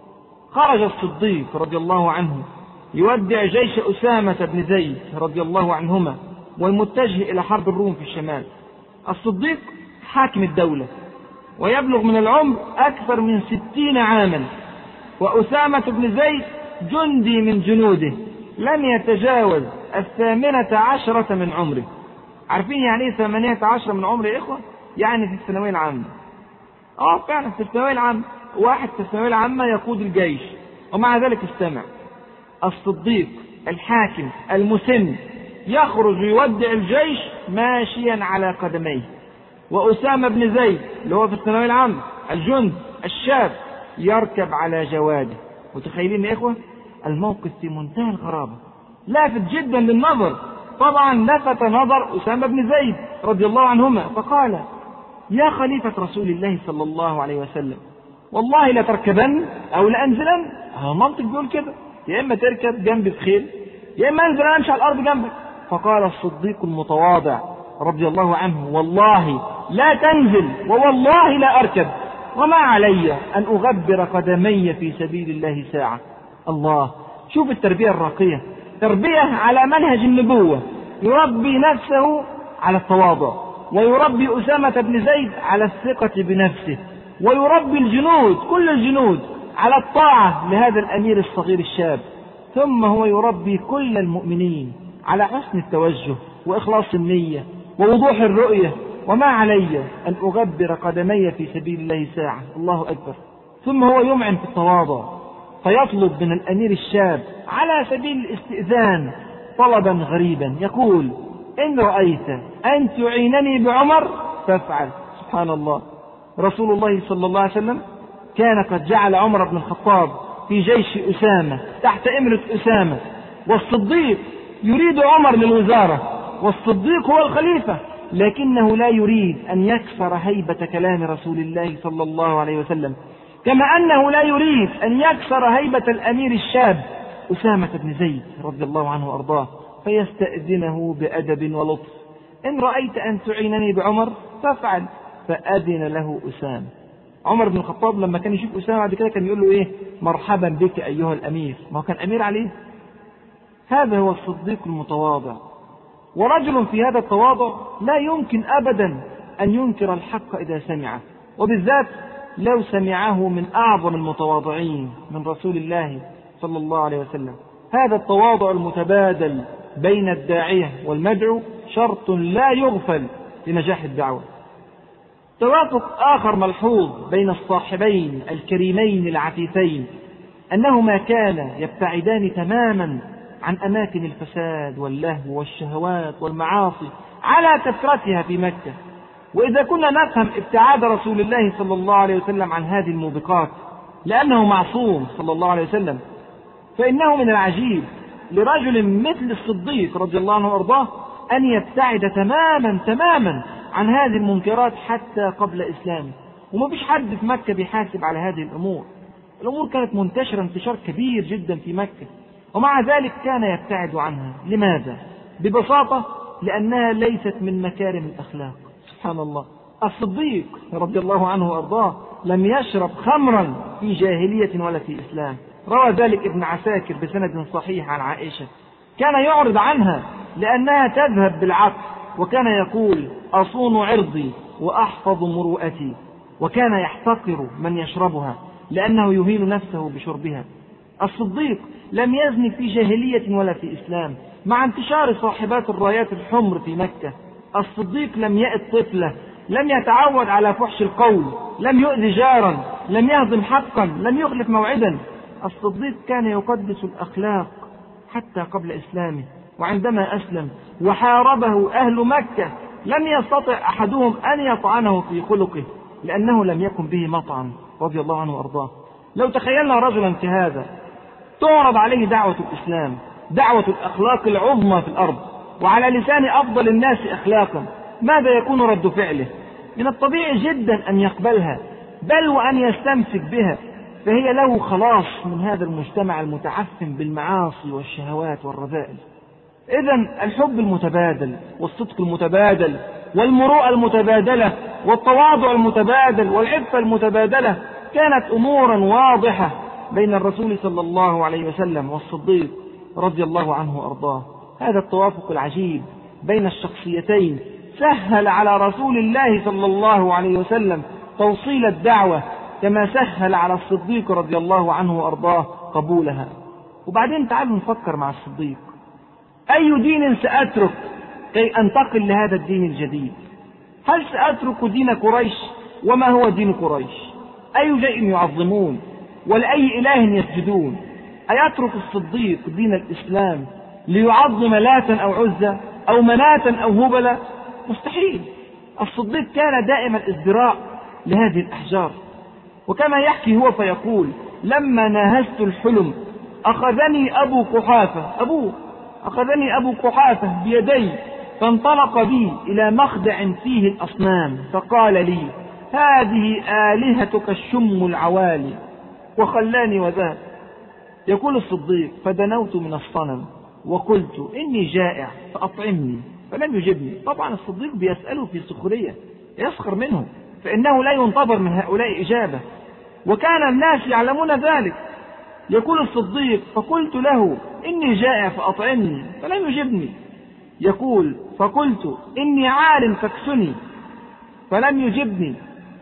خرج الصديق رضي الله عنه يودع جيش أسامة بن زيد رضي الله عنهما والمتجه إلى حرب الروم في الشمال. الصديق حاكم الدولة ويبلغ من العمر أكثر من ستين عاما، وأسامة بن زيد جندي من جنوده لم يتجاوز الثامنة عشرة من عمره. عارفين يعني ايه ثمانية عشر من عمره يا إخوة؟ يعني في الثانوية العامة. اه فعلا في الثانوية العامة، واحد في الثانوية العامة يقود الجيش، ومع ذلك استمع. الصديق الحاكم المسن يخرج يودع الجيش ماشيا على قدميه، وأسامة بن زيد اللي هو في الثانوية العامة الجند الشاب يركب على جواده. متخيلين يا إخوة؟ الموقف في منتهى الغرابة، لافت جدا للنظر. طبعا لفت نظر أسامة بن زيد رضي الله عنهما فقال: يا خليفة رسول الله صلى الله عليه وسلم، والله لتركبن أو لأنزلن. ها منطق بيقول كده، يا إما تركب جنبي بخيل يا إما أنزل أمشي على الأرض جنبك. فقال الصديق المتواضع رضي الله عنه: والله لا تنزل ووالله لا أركب، وما علي أن أغبر قدمي في سبيل الله ساعة. الله، شوف التربية الراقية، تربية على منهج النبوة، يربي نفسه على التواضع، ويربي أسامة بن زيد على الثقة بنفسه، ويربي الجنود كل الجنود على الطاعة لهذا الأمير الصغير الشاب، ثم هو يربي كل المؤمنين على حسن التوجه وإخلاص النية ووضوح الرؤية. وما علي أن أغبر قدمي في سبيل الله ساعة. الله أكبر. ثم هو يمعن في التواضع فيطلب من الأمير الشاب على سبيل الاستئذان طلبا غريبا، يقول: إن رأيت أن تعينني بعمر فافعل. سبحان الله، رسول الله صلى الله عليه وسلم كان قد جعل عمر بن الخطاب في جيش أسامة تحت إمرة أسامة، والصديق يريد عمر للوزارة، والصديق هو الخليفة، لكنه لا يريد أن يكسر هيبة كلام رسول الله صلى الله عليه وسلم، كما أنه لا يريد أن يكسر هيبة الأمير الشاب أسامة بن زيد رضي الله عنه وأرضاه، فيستأذنه بأدب ولطف: إن رأيت أن تعينني بعمر فافعل. فأذن له أسامة. عمر بن الخطاب لما كان يشوف أسامة بعد كده كان يقول له إيه؟ مرحبا بك أيها الأمير، ما هو كان أمير عليه. هذا هو الصديق المتواضع. ورجل في هذا التواضع لا يمكن أبدا أن ينكر الحق إذا سمعه، وبالذات لو سمعه من أعظم المتواضعين من رسول الله صلى الله عليه وسلم. هذا التواضع المتبادل بين الداعية والمدعو شرط لا يغفل لنجاح الدعوة. توافق آخر ملحوظ بين الصاحبين الكريمين العفيفين أنهما كانا يبتعدان تماما عن أماكن الفساد واللهو والشهوات والمعاصي على كثرتها في مكة. وإذا كنا نفهم ابتعاد رسول الله صلى الله عليه وسلم عن هذه الموبقات لأنه معصوم صلى الله عليه وسلم، فإنه من العجيب لرجل مثل الصديق رضي الله عنه وارضاه أن يبتعد تماما تماما عن هذه المنكرات حتى قبل إسلامه. وما فيش حد في مكة بيحاسب على هذه الأمور. الأمور كانت منتشرة انتشار كبير جدا في مكة، ومع ذلك كان يبتعد عنها. لماذا؟ ببساطة لأنها ليست من مكارم الأخلاق. سبحان الله، الصديق رضي الله عنه وأرضاه لم يشرب خمرا في جاهلية ولا في إسلام. روى ذلك ابن عساكر بسند صحيح عن عائشة، كان يعرض عنها لأنها تذهب بالعقل، وكان يقول: أصون عرضي وأحفظ مروءتي. وكان يحتقر من يشربها لأنه يهين نفسه بشربها. الصديق لم يزن في جاهلية ولا في إسلام مع انتشار صاحبات الرايات الحمر في مكة. الصديق لم يأت طفلة، لم يتعود على فحش القول، لم يؤذي جارا، لم يهضم حقا، لم يخلف موعدا. الصديق كان يقدس الأخلاق حتى قبل إسلامه، وعندما أسلم وحاربه أهل مكة لم يستطع أحدهم أن يطعنه في خلقه لأنه لم يكن به مطعن رضي الله عنه وأرضاه. لو تخيلنا رجلا كهذا تعرض عليه دعوة الإسلام، دعوة الأخلاق العظمى في الأرض وعلى لسان أفضل الناس أخلاقا، ماذا يكون رد فعله؟ من الطبيعي جدا أن يقبلها، بل وأن يستمسك بها، فهي له خلاص من هذا المجتمع المتعفن بالمعاصي والشهوات والرذائل. إذن الحب المتبادل والصدق المتبادل والمروءة المتبادلة والتواضع المتبادل والعفة المتبادلة كانت أمورا واضحة بين الرسول صلى الله عليه وسلم والصديق رضي الله عنه وأرضاه. هذا التوافق العجيب بين الشخصيتين سهل على رسول الله صلى الله عليه وسلم توصيل الدعوة كما سهل على الصديق رضي الله عنه وأرضاه قبولها. وبعدين تعالوا نفكر مع الصديق، أي دين سأترك كي أنتقل لهذا الدين الجديد؟ هل سأترك دين قريش؟ وما هو دين قريش؟ أي شيء يعظمون ولأي إله يسجدون؟ أيترك الصديق دين الإسلام ليعظم لاتا أو عزة أو مناتا أو هبلا؟ مستحيل. الصديق كان دائما ازدراء لهذه الأحجار، وكما يحكي هو فيقول: لما ناهزت الحلم أخذني أبو قحافة أبوه أخذني أبو قحافة بيدي فانطلق بي إلى مخدع فيه الأصنام فقال لي: هذه آلهتك الشم العوالي، وخلاني وذهب. يقول الصديق: فدنوت من الصنم وقلت: إني جائع فأطعمني، فلم يجبني. طبعا الصديق بيسأله في سخرية، يسخر منه، فإنه لا ينتظر من هؤلاء إجابة، وكان الناس يعلمون ذلك. يقول الصديق: فقلت له: إني جائع فأطعمني، فلم يجبني. يقول: فقلت: إني عار فاكسني، فلم يجبني،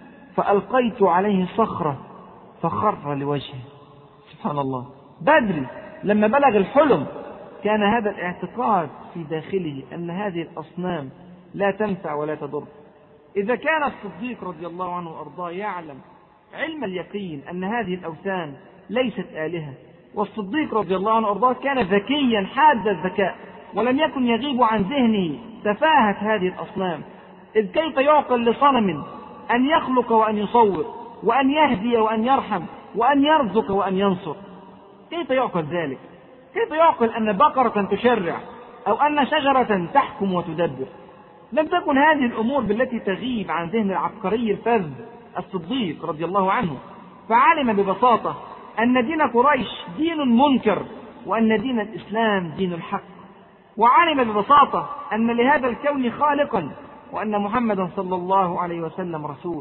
فألقيت عليه صخرة فخر لوجهه. سبحان الله. بدري لما بلغ الحلم كان هذا الاعتقاد في داخله أن هذه الأصنام لا تنفع ولا تضر. إذا كان الصديق رضي الله عنه وأرضاه يعلم علم اليقين أن هذه الأوثان ليست آلهة، والصديق رضي الله عنه وأرضاه كان ذكيا حاد الذكاء ولم يكن يغيب عن ذهنه تفاهة هذه الأصنام، إذ كيف يعقل لصنم أن يخلق وأن يصور وأن يهدي وأن يرحم وأن يرزق وأن ينصر؟ كيف يعقل ذلك؟ كيف يعقل أن بقرة تشرع أو أن شجرة تحكم وتدبر؟ لم تكن هذه الأمور بالتي تغيب عن ذهن العبقري الفذ الصديق رضي الله عنه، فعلم ببساطة أن دين قريش دين منكر وأن دين الإسلام دين الحق، وعلم ببساطة أن لهذا الكون خالقا وأن محمدا صلى الله عليه وسلم رسول.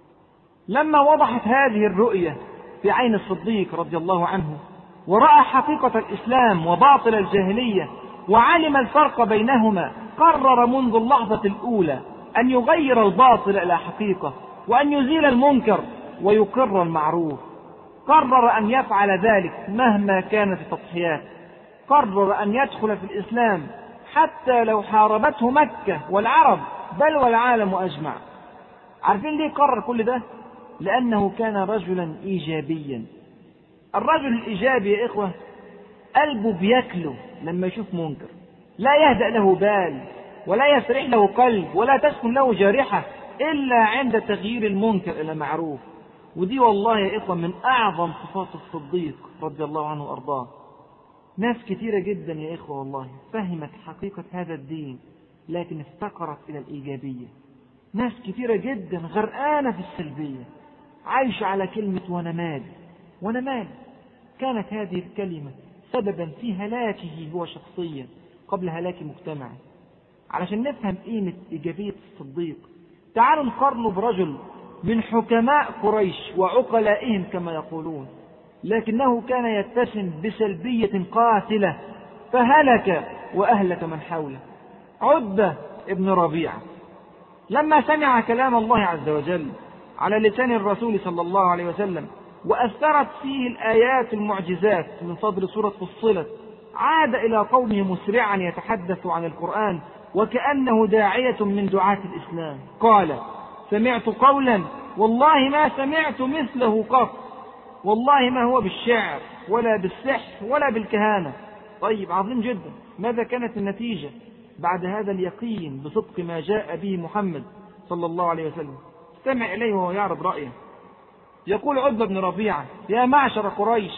لما وضحت هذه الرؤية في عين الصديق رضي الله عنه ورأى حقيقة الإسلام وباطل الجاهلية وعلم الفرق بينهما، قرر منذ اللحظة الأولى أن يغير الباطل إلى حقيقة وأن يزيل المنكر ويقر المعروف. قرر أن يفعل ذلك مهما كانت التضحيات. قرر أن يدخل في الإسلام حتى لو حاربته مكة والعرب بل والعالم أجمع. عارفين ليه قرر كل ده؟ لأنه كان رجلا إيجابيا. الرجل الإيجابي يا إخوة قلبه بيكله لما يشوف منكر، لا يهدأ له بال ولا يسرح له قلب ولا تسكن له جارحة إلا عند تغيير المنكر إلى معروف. ودي والله يا إخوة من أعظم صفات الصديق رضي الله عنه وأرضاه. ناس كثيرة جدا يا إخوة والله فهمت حقيقة هذا الدين لكن افتقرت إلى الإيجابية. ناس كثيرة جدا غرقانة في السلبية، عايشة على كلمة وأنا مالي وأنا مالي. كانت هذه الكلمة سببا في هلاكه هو شخصيا قبل هلاك مجتمعه. علشان نفهم قيمة إيجابية الصديق تعالوا نقارنه برجل من حكماء قريش وعقلائهم كما يقولون، لكنه كان يتسم بسلبية قاتلة فهلك وأهلك من حوله. عتبة ابن ربيعة لما سمع كلام الله عز وجل على لسان الرسول صلى الله عليه وسلم وأثرت فيه الآيات المعجزات من صدر سورة فصلت، عاد إلى قومه مسرعا يتحدث عن القرآن وكأنه داعية من دعاة الإسلام. قال: سمعت قولا والله ما سمعت مثله قط والله ما هو بالشعر ولا بالسحر ولا بالكهانة. طيب عظيم جدا. ماذا كانت النتيجة بعد هذا اليقين بصدق ما جاء به محمد صلى الله عليه وسلم؟ استمع إليه وهو يعرض رأيه. يقول عتبة بن ربيعة: يا معشر قريش،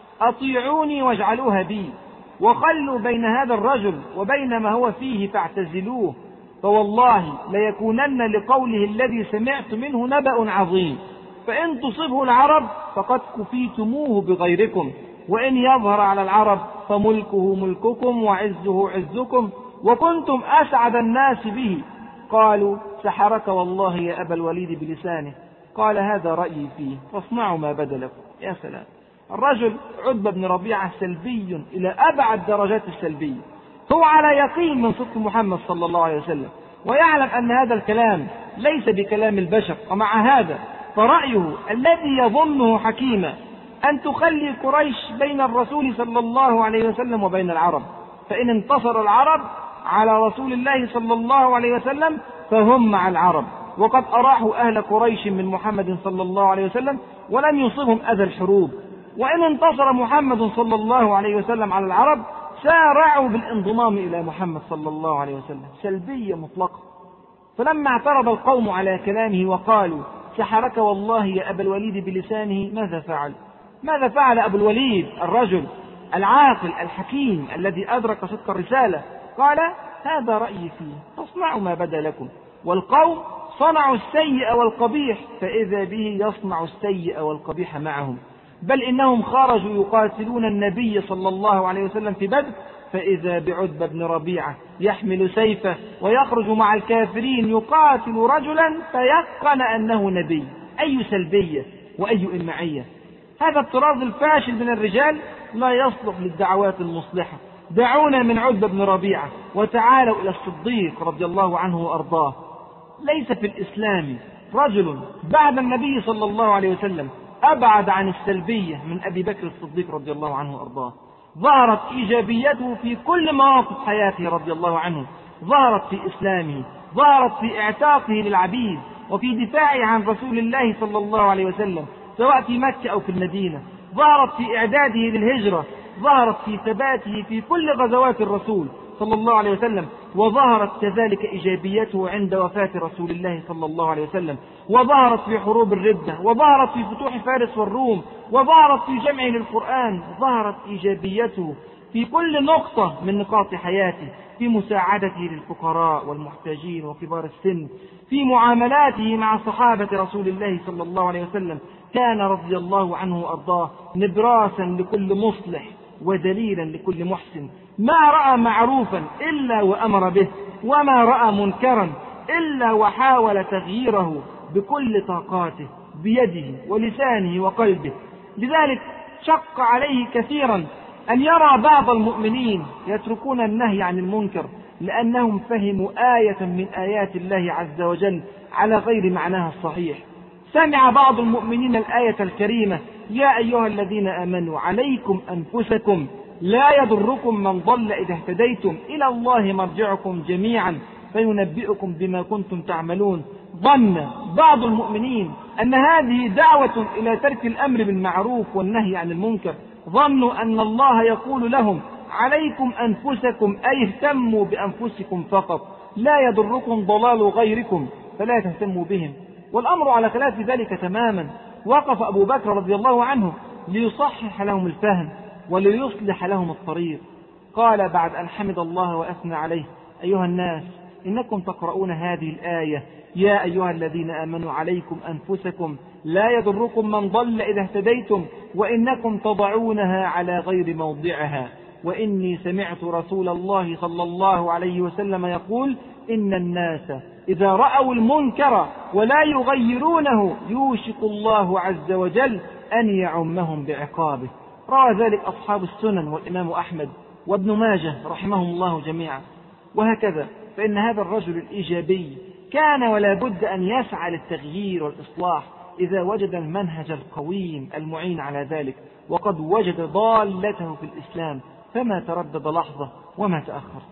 أطيعوني واجعلوها بي، وخلوا بين هذا الرجل وبين ما هو فيه فاعتزلوه، فوالله ليكونن لقوله الذي سمعت منه نبأ عظيم، فإن تصبه العرب فقد كفيتموه بغيركم، وإن يظهر على العرب فملكه ملككم وعزه عزكم، وكنتم أسعد الناس به. قالوا: سحرك والله يا أبا الوليد بلسانه. قال: هذا رأيي فيه فاصنعوا ما بدا لكم. يا سلام. الرجل عتبة بن ربيعة سلبي إلى أبعد درجات السلبية، هو على يقين من صدق محمد صلى الله عليه وسلم، ويعلم أن هذا الكلام ليس بكلام البشر، ومع هذا فرأيه الذي يظنه حكيما أن تخلي قريش بين الرسول صلى الله عليه وسلم وبين العرب، فإن انتصر العرب على رسول الله صلى الله عليه وسلم فهم مع العرب، وقد أراحوا أهل قريش من محمد صلى الله عليه وسلم ولم يصبهم أذى الحروب، وإن انتصر محمد صلى الله عليه وسلم على العرب سارعوا بالانضمام إلى محمد صلى الله عليه وسلم. سلبية مطلقة. فلما اعترض القوم على كلامه وقالوا: سحرك والله يا أبا الوليد بلسانه، ماذا فعل؟ ماذا فعل أبو الوليد الرجل العاقل الحكيم الذي أدرك صدق الرسالة؟ قال: هذا رأيي فيه فاصنعوا ما بدا لكم. والقوم صنعوا السيء والقبيح، فإذا به يصنع السيء والقبيح معهم، بل إنهم خرجوا يقاتلون النبي صلى الله عليه وسلم في بدر، فإذا بعتبة بن ربيعة يحمل سيفه ويخرج مع الكافرين يقاتل رجلا فيقن أنه نبي. أي سلبية وأي إمعية! هذا الطراز الفاشل من الرجال لا يصلح للدعوات المصلحة. دعونا من عتبة بن ربيعة وتعالوا إلى الصديق رضي الله عنه وأرضاه. ليس في الإسلام رجل بعد النبي صلى الله عليه وسلم أبعد عن السلبية من أبي بكر الصديق رضي الله عنه وأرضاه. ظهرت إيجابيته في كل مواقف حياته رضي الله عنه، ظهرت في إسلامه، ظهرت في إعتاقه للعبيد، وفي دفاعه عن رسول الله صلى الله عليه وسلم سواء في مكة أو في المدينة، ظهرت في إعداده للهجرة، ظهرت في ثباته في كل غزوات الرسول صلى الله عليه وسلم، وظهرت كذلك إيجابيته عند وفاة رسول الله صلى الله عليه وسلم، وظهرت في حروب الردة، وظهرت في فتوح فارس والروم، وظهرت في جمعه للقرآن. ظهرت إيجابيته في كل نقطة من نقاط حياته، في مساعدته للفقراء والمحتاجين وكبار السن، في معاملاته مع صحابة رسول الله صلى الله عليه وسلم. كان رضي الله عنه وأرضاه نبراسا لكل مصلح ودليلا لكل محسن، ما رأى معروفا إلا وأمر به، وما رأى منكرا إلا وحاول تغييره بكل طاقاته بيده ولسانه وقلبه. لذلك شق عليه كثيرا أن يرى بعض المؤمنين يتركون النهي عن المنكر، لأنهم فهموا آية من آيات الله عز وجل على غير معناها الصحيح. سمع بعض المؤمنين الآية الكريمة: يا أيها الذين آمنوا عليكم أنفسكم لا يضركم من ضل إذا اهتديتم إلى الله مرجعكم جميعا فينبئكم بما كنتم تعملون. ظن بعض المؤمنين أن هذه دعوة إلى ترك الأمر بالمعروف والنهي عن المنكر، ظنوا أن الله يقول لهم: عليكم أنفسكم، أي اهتموا بأنفسكم فقط، لا يضركم ضلال غيركم فلا تهتموا بهم. والأمر على خلاف ذلك تماما. وقف أبو بكر رضي الله عنه ليصحح لهم الفهم وليصلح لهم الطريق. قال بعد أن حمد الله وأثنى عليه: أيها الناس، إنكم تقرؤون هذه الآية: يا أيها الذين آمنوا عليكم أنفسكم لا يضركم من ضل إذا اهتديتم، وإنكم تضعونها على غير موضعها، وإني سمعت رسول الله صلى الله عليه وسلم يقول: إن الناس إذا رأوا المنكر ولا يغيرونه يوشك الله عز وجل أن يعمهم بعقابه. روى ذلك أصحاب السنن والإمام أحمد وابن ماجه رحمهم الله جميعا. وهكذا فإن هذا الرجل الإيجابي كان ولا بد أن يسعى للتغيير والإصلاح إذا وجد المنهج القويم المعين على ذلك، وقد وجد ضالته في الإسلام فما تردد لحظة وما تأخر.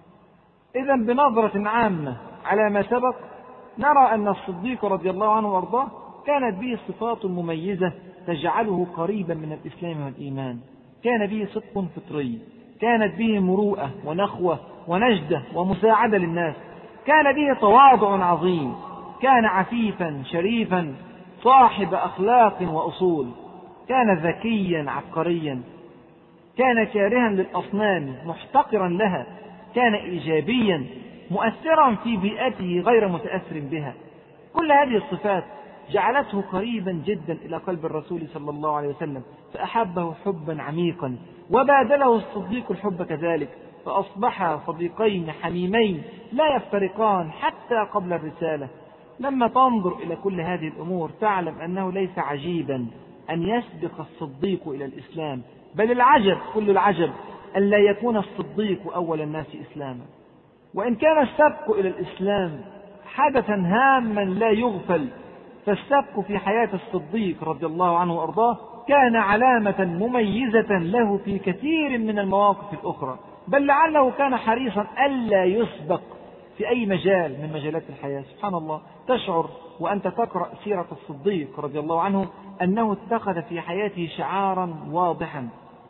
إذا بنظرة عامة على ما سبق نرى أن الصديق رضي الله عنه وارضاه كانت به صفات مميزة تجعله قريبا من الإسلام والإيمان. كان به صدق فطري، كانت به مروءة ونخوة ونجدة ومساعدة للناس، كان به تواضع عظيم، كان عفيفا شريفا صاحب أخلاق وأصول، كان ذكيا عبقريا، كان كارها للأصنام محتقرا لها، كان إيجابيا مؤثرا في بيئته غير متأثر بها. كل هذه الصفات جعلته قريبا جدا إلى قلب الرسول صلى الله عليه وسلم، فأحبه حبا عميقا، وبادله الصديق الحب كذلك، فأصبحا صديقين حميمين لا يفترقان حتى قبل الرسالة. لما تنظر إلى كل هذه الأمور تعلم أنه ليس عجيبا أن يسبق الصديق إلى الإسلام، بل العجب كل العجب أن لا يكون الصديق أول الناس إسلاما. وإن كان السبق إلى الإسلام حدثا هاما لا يغفل، فالسبق في حياة الصديق رضي الله عنه وأرضاه كان علامة مميزة له في كثير من المواقف الأخرى، بل لعله كان حريصا ألا يسبق في أي مجال من مجالات الحياة. سبحان الله، تشعر وأنت تقرأ سيرة الصديق رضي الله عنه أنه اتخذ في حياته شعارا واضحا: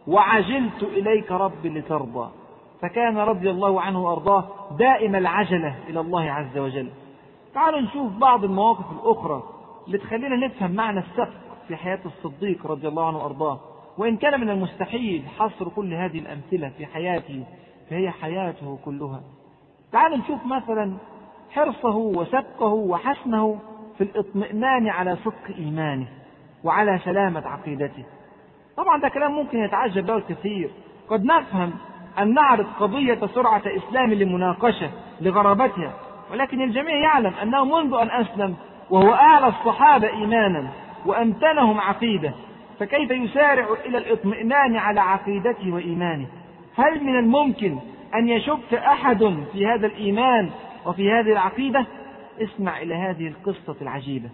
وعجلت إليك ربي لترضى. فكان رضي الله عنه وأرضاه دائم العجلة إلى الله عز وجل. تعالوا نشوف بعض المواقف الأخرى اللي تخلينا نفهم معنى السبق في حياة الصديق رضي الله عنه وأرضاه. وإن كان من المستحيل حصر كل هذه الأمثلة في حياته، فهي حياته كلها. تعالوا نشوف مثلا حرصه وسبقه وحسنه في الاطمئنان على صدق إيمانه وعلى سلامة عقيدته. طبعا ده كلام ممكن يتعجب له الكثير. قد نفهم أن نعرض قضية سرعة إسلام لمناقشة لغرابتها، ولكن الجميع يعلم أنه منذ أن أسلم وهو أعلى الصحابة إيمانا وأمتنهم عقيدة، فكيف يسارع إلى الاطمئنان على عقيدته وإيمانه؟ هل من الممكن أن يشك أحد في هذا الإيمان وفي هذه العقيدة؟ اسمع إلى هذه القصة العجيبة.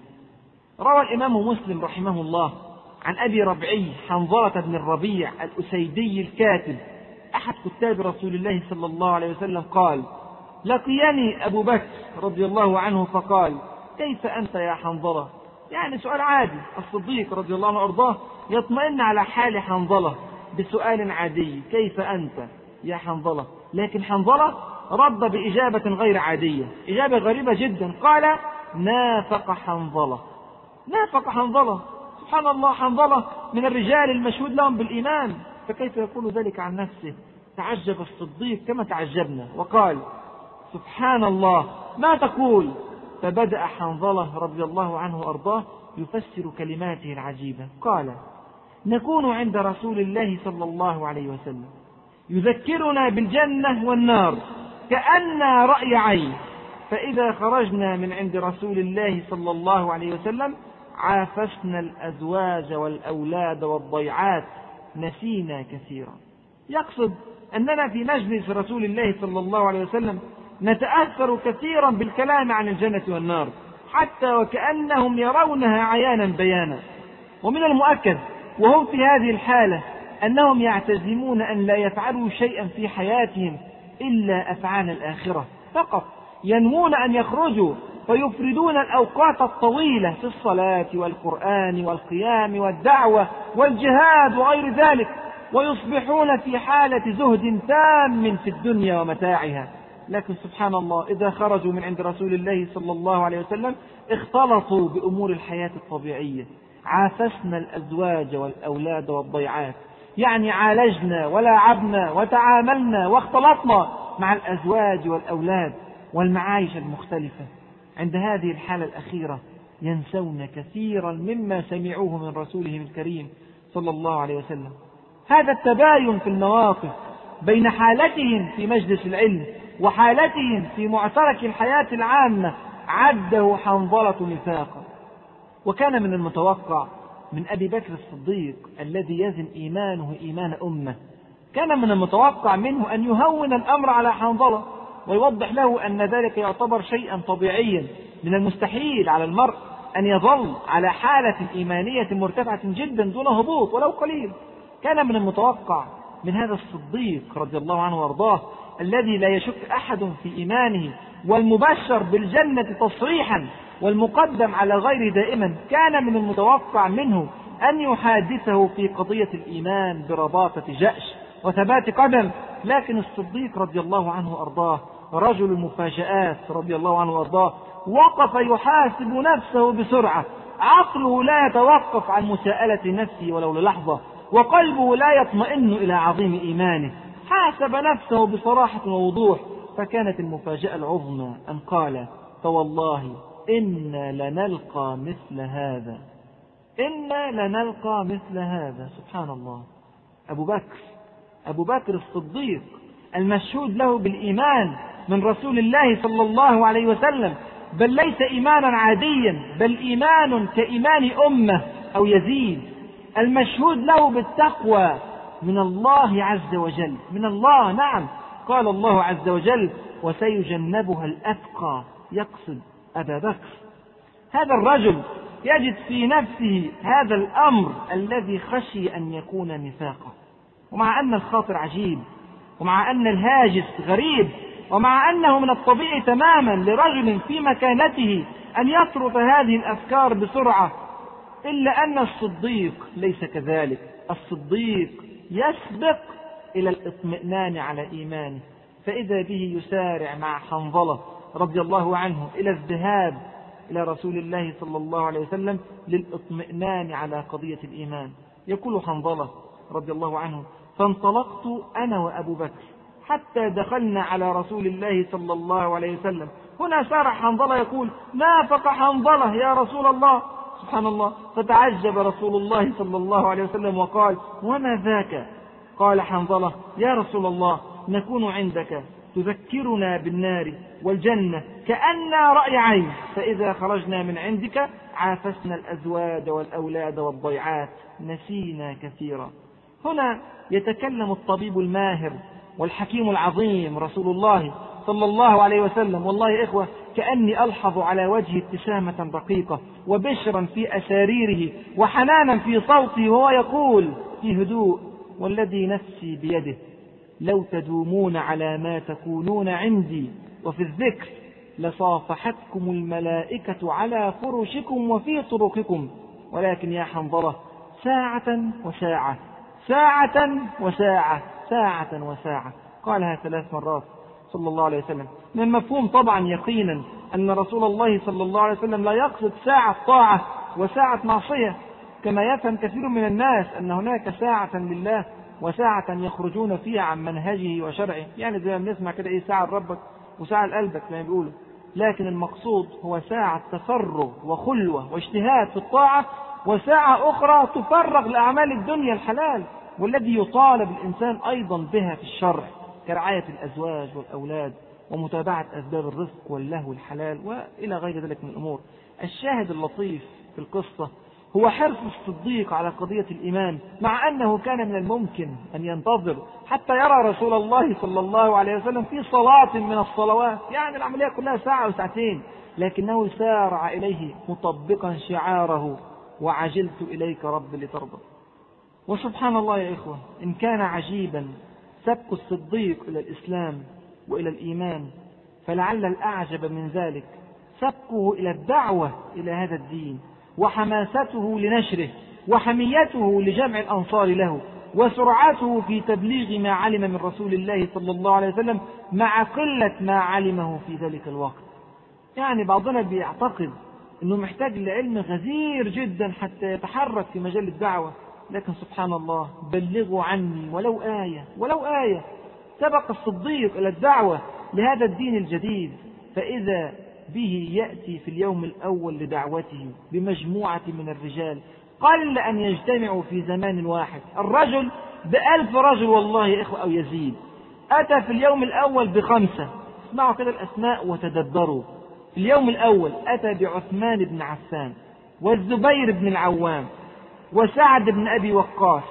روى الإمام مسلم رحمه الله عن أبي ربعي حنظلة بن الربيع الأسيدي الكاتب أحد كتاب رسول الله صلى الله عليه وسلم قال: لقيني أبو بكر رضي الله عنه فقال: كيف أنت يا حنظلة؟ يعني سؤال عادي، الصديق رضي الله عنه وأرضاه يطمئن على حال حنظلة بسؤال عادي: كيف أنت يا حنظلة؟ لكن حنظلة رد بإجابة غير عادية، إجابة غريبة جدا، قال: نافق حنظلة. نافق حنظلة، سبحان الله، حنظلة من الرجال المشهود لهم بالإيمان، فكيف يقول ذلك عن نفسه؟ تعجب الصديق كما تعجبنا وقال: سبحان الله، ما تقول؟ فبدأ حنظلة رضي الله عنه وأرضاه يفسر كلماته العجيبة، قال: نكون عند رسول الله صلى الله عليه وسلم يذكرنا بالجنة والنار كأننا رأي عين، فإذا خرجنا من عند رسول الله صلى الله عليه وسلم عافسنا الأزواج والأولاد والضيعات، نسينا كثيرا. يقصد أننا في مجلس رسول الله صلى الله عليه وسلم نتأثر كثيرا بالكلام عن الجنة والنار، حتى وكأنهم يرونها عيانا بيانا. ومن المؤكد وهم في هذه الحالة أنهم يعتزمون أن لا يفعلوا شيئا في حياتهم إلا أفعال الآخرة فقط، ينوون أن يخرجوا فيفردون الأوقات الطويلة في الصلاة والقرآن والقيام والدعوة والجهاد وغير ذلك، ويصبحون في حالة زهد تام في الدنيا ومتاعها. لكن سبحان الله، إذا خرجوا من عند رسول الله صلى الله عليه وسلم اختلطوا بأمور الحياة الطبيعية، عافسنا الأزواج والأولاد والضيعات، يعني عالجنا ولعبنا وتعاملنا واختلطنا مع الأزواج والأولاد والمعايش المختلفة. عند هذه الحالة الأخيرة ينسون كثيرا مما سمعوه من رسولهم الكريم صلى الله عليه وسلم. هذا التباين في المواقف بين حالتهم في مجلس العلم وحالتهم في معترك الحياة العامة عده حنظلة نفاقا. وكان من المتوقع من أبي بكر الصديق الذي يزن إيمانه إيمان أمة، كان من المتوقع منه أن يهون الأمر على حنظلة ويوضح له أن ذلك يعتبر شيئا طبيعيا، من المستحيل على المرء أن يظل على حالة إيمانية مرتفعة جدا دون هبوط ولو قليل. كان من المتوقع من هذا الصديق رضي الله عنه وارضاه الذي لا يشك أحد في إيمانه والمبشر بالجنة تصريحا والمقدم على غير دائما، كان من المتوقع منه أن يحادثه في قضية الإيمان برباطة جأش وثبات قدم، لكن الصديق رضي الله عنه وأرضاه رجل المفاجآت رضي الله عنه وأرضاه وقف يحاسب نفسه بسرعة، عقله لا يتوقف عن مساءلة نفسه ولو للحظة، وقلبه لا يطمئن إلى عظيم إيمانه، حاسب نفسه بصراحة ووضوح. فكانت المفاجأة العظمى أن قال: فوالله إنا لنلقى مثل هذا، إنا لنلقى مثل هذا. سبحان الله. أبو بكر أبو بكر الصديق المشهود له بالإيمان من رسول الله صلى الله عليه وسلم، بل ليس إيمانا عاديا، بل إيمان كإيمان أمة أو يزيد، المشهود له بالتقوى من الله عز وجل، من الله. نعم، قال الله عز وجل: وسيجنبها الأتقى، يقصد أبا بكر. هذا الرجل يجد في نفسه هذا الأمر الذي خشي أن يكون نفاقا، ومع أن الخاطر عجيب، ومع أن الهاجس غريب، ومع أنه من الطبيعي تماما لرجل في مكانته أن يصرف هذه الأفكار بسرعة، إلا أن الصديق ليس كذلك. الصديق يسبق إلى الاطمئنان على إيمانه، فإذا به يسارع مع حنظلة رضي الله عنه إلى الذهاب إلى رسول الله صلى الله عليه وسلم للاطمئنان على قضية الإيمان. يقول حنظلة رضي الله عنه: فانطلقت أنا وأبو بكر حتى دخلنا على رسول الله صلى الله عليه وسلم. هنا سارع حنظلة يقول: نافق حنظلة يا رسول الله. سبحان الله. فتعجب رسول الله صلى الله عليه وسلم وقال: وما ذاك؟ قال حنظلة: يا رسول الله، نكون عندك تذكرنا بالنار والجنة كأننا رأي عين، فإذا خرجنا من عندك عافسنا الأزواج والأولاد والضيعات، نسينا كثيرا. هنا يتكلم الطبيب الماهر والحكيم العظيم رسول الله صلى الله عليه وسلم، والله يا إخوة كأني ألحظ على وجهه ابتسامة رقيقة وبشرا في أساريره وحنانا في صوته، وهو يقول في هدوء: والذي نفسي بيده لو تدومون على ما تكونون عندي وفي الذكر لصافحتكم الملائكة على فرشكم وفي طرقكم، ولكن يا حنظلة ساعة وساعة، ساعة وساعة، ساعة وساعة. قالها ثلاث مرات صلى الله عليه وسلم. من المفهوم طبعا يقينا أن رسول الله صلى الله عليه وسلم لا يقصد ساعة طاعة وساعة معصية، كما يفهم كثير من الناس أن هناك ساعة لله وساعة يخرجون فيها عن منهجه وشرعه، يعني زي ما بنسمع كده إيه، ساعة لربك وساعة لقلبك زي ما بيقولوا. لكن المقصود هو ساعة تفرغ وخلوة واجتهاد في الطاعة، وساعة أخرى تفرغ لأعمال الدنيا الحلال والذي يطالب الإنسان أيضا بها في الشرع، كرعاية الأزواج والأولاد ومتابعة أسباب الرزق واللهو الحلال وإلى غير ذلك من الأمور. الشاهد اللطيف في القصة هو حرص الصديق على قضية الإيمان، مع أنه كان من الممكن أن ينتظر حتى يرى رسول الله صلى الله عليه وسلم في صلاة من الصلوات، يعني العملية كلها ساعة وساعتين، لكنه سارع إليه مطبقا شعاره: وعجلت إليك رب لترضى. وسبحان الله يا إخوة، إن كان عجيبا سبق الصديق إلى الإسلام وإلى الإيمان، فلعل الأعجب من ذلك سبقه إلى الدعوة إلى هذا الدين، وحماسته لنشره، وحميته لجمع الأنصار له، وسرعته في تبليغ ما علم من رسول الله صلى الله عليه وسلم مع قلة ما علمه في ذلك الوقت. يعني بعضنا بيعتقد أنه محتاج لعلم غزير جدا حتى يتحرك في مجال الدعوة، لكن سبحان الله، بلغوا عني ولو آية ولو آية. سبق الصديق إلى الدعوة لهذا الدين الجديد، فإذا به يأتي في اليوم الأول لدعوته بمجموعة من الرجال قل أن يجتمعوا في زمان واحد، الرجل بألف رجل والله يا إخوة أو يزيد. أتى في اليوم الأول بخمسة، اسمعوا كده الأسماء وتدبروا. في اليوم الأول أتى بعثمان بن عفان والزبير بن العوام وسعد بن أبي وقاص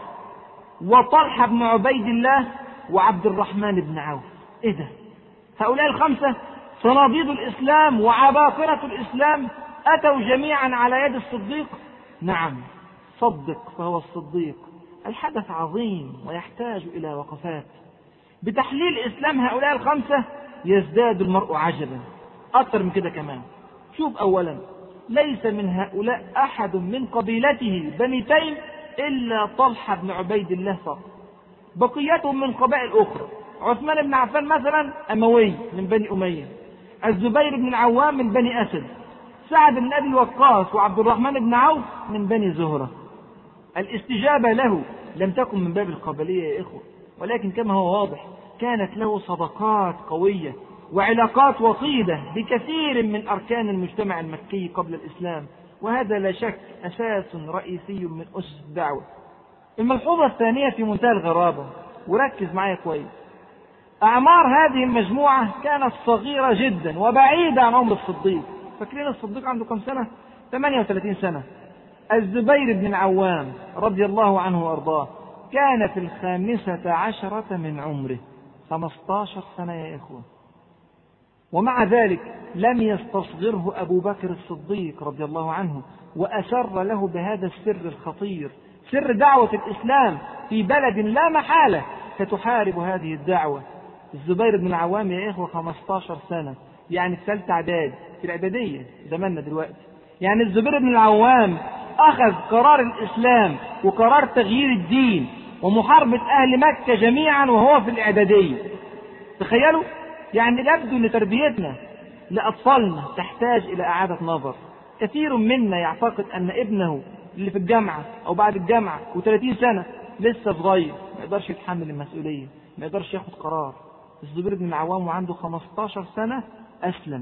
وطلحة بن عبيد الله وعبد الرحمن بن عوف. إيه ده؟ هؤلاء الخمسة صناديد الإسلام وعباقرة الإسلام أتوا جميعا على يد الصديق. نعم، صدق فهو الصديق. الحدث عظيم ويحتاج إلى وقفات. بتحليل إسلام هؤلاء الخمسة يزداد المرء عجبا. أكثر من كده كمان. شوف، أولا ليس من هؤلاء أحد من قبيلته بني تيم إلا طلحة بن عبيد الله فقط، بقيتهم من قبائل أخرى. عثمان بن عفان مثلا أموي من بني أمية، الزبير بن العوام من بني أسد، سعد بن أبي وقاص وعبد الرحمن بن عوف من بني زهرة. الاستجابة له لم تكن من باب القبلية يا إخوة، ولكن كما هو واضح كانت له صداقات قوية وعلاقات وطيدة بكثير من أركان المجتمع المكي قبل الإسلام، وهذا لا شك أساس رئيسي من أسس الدعوة. الملحوظة الثانية في منتهى الغرابة، وركز معايا كويس، أعمار هذه المجموعة كانت صغيرة جدا وبعيدة عن عمر الصديق. فاكرين الصديق عنده كم سنة؟ ثمانية وثلاثين سنة. الزبير بن العوام رضي الله عنه وأرضاه كان في الخامسة عشرة من عمره، خمسة عشر سنة يا إخوة. ومع ذلك لم يستصغره أبو بكر الصديق رضي الله عنه، وأسر له بهذا السر الخطير، سر دعوة الإسلام في بلد لا محالة ستحارب هذه الدعوة. الزبير بن العوام يا إخوة خمسة عشر سنة، يعني في ثالثة إعداد، في الإعدادية زماننا دلوقتي. يعني الزبير بن العوام أخذ قرار الإسلام وقرار تغيير الدين ومحاربة أهل مكة جميعا وهو في الإعدادية. تخيلوا، يعني يبدو أن تربيتنا لأطفالنا تحتاج إلى إعادة نظر. كثير منا يعتقد أن ابنه اللي في الجامعة أو بعد الجامعة وثلاثين سنة لسه صغير، ما يقدرش يتحمل المسؤولية، ما يقدرش ياخد قرار. الزبير بن العوام وعنده خمسة عشر سنة أسلم.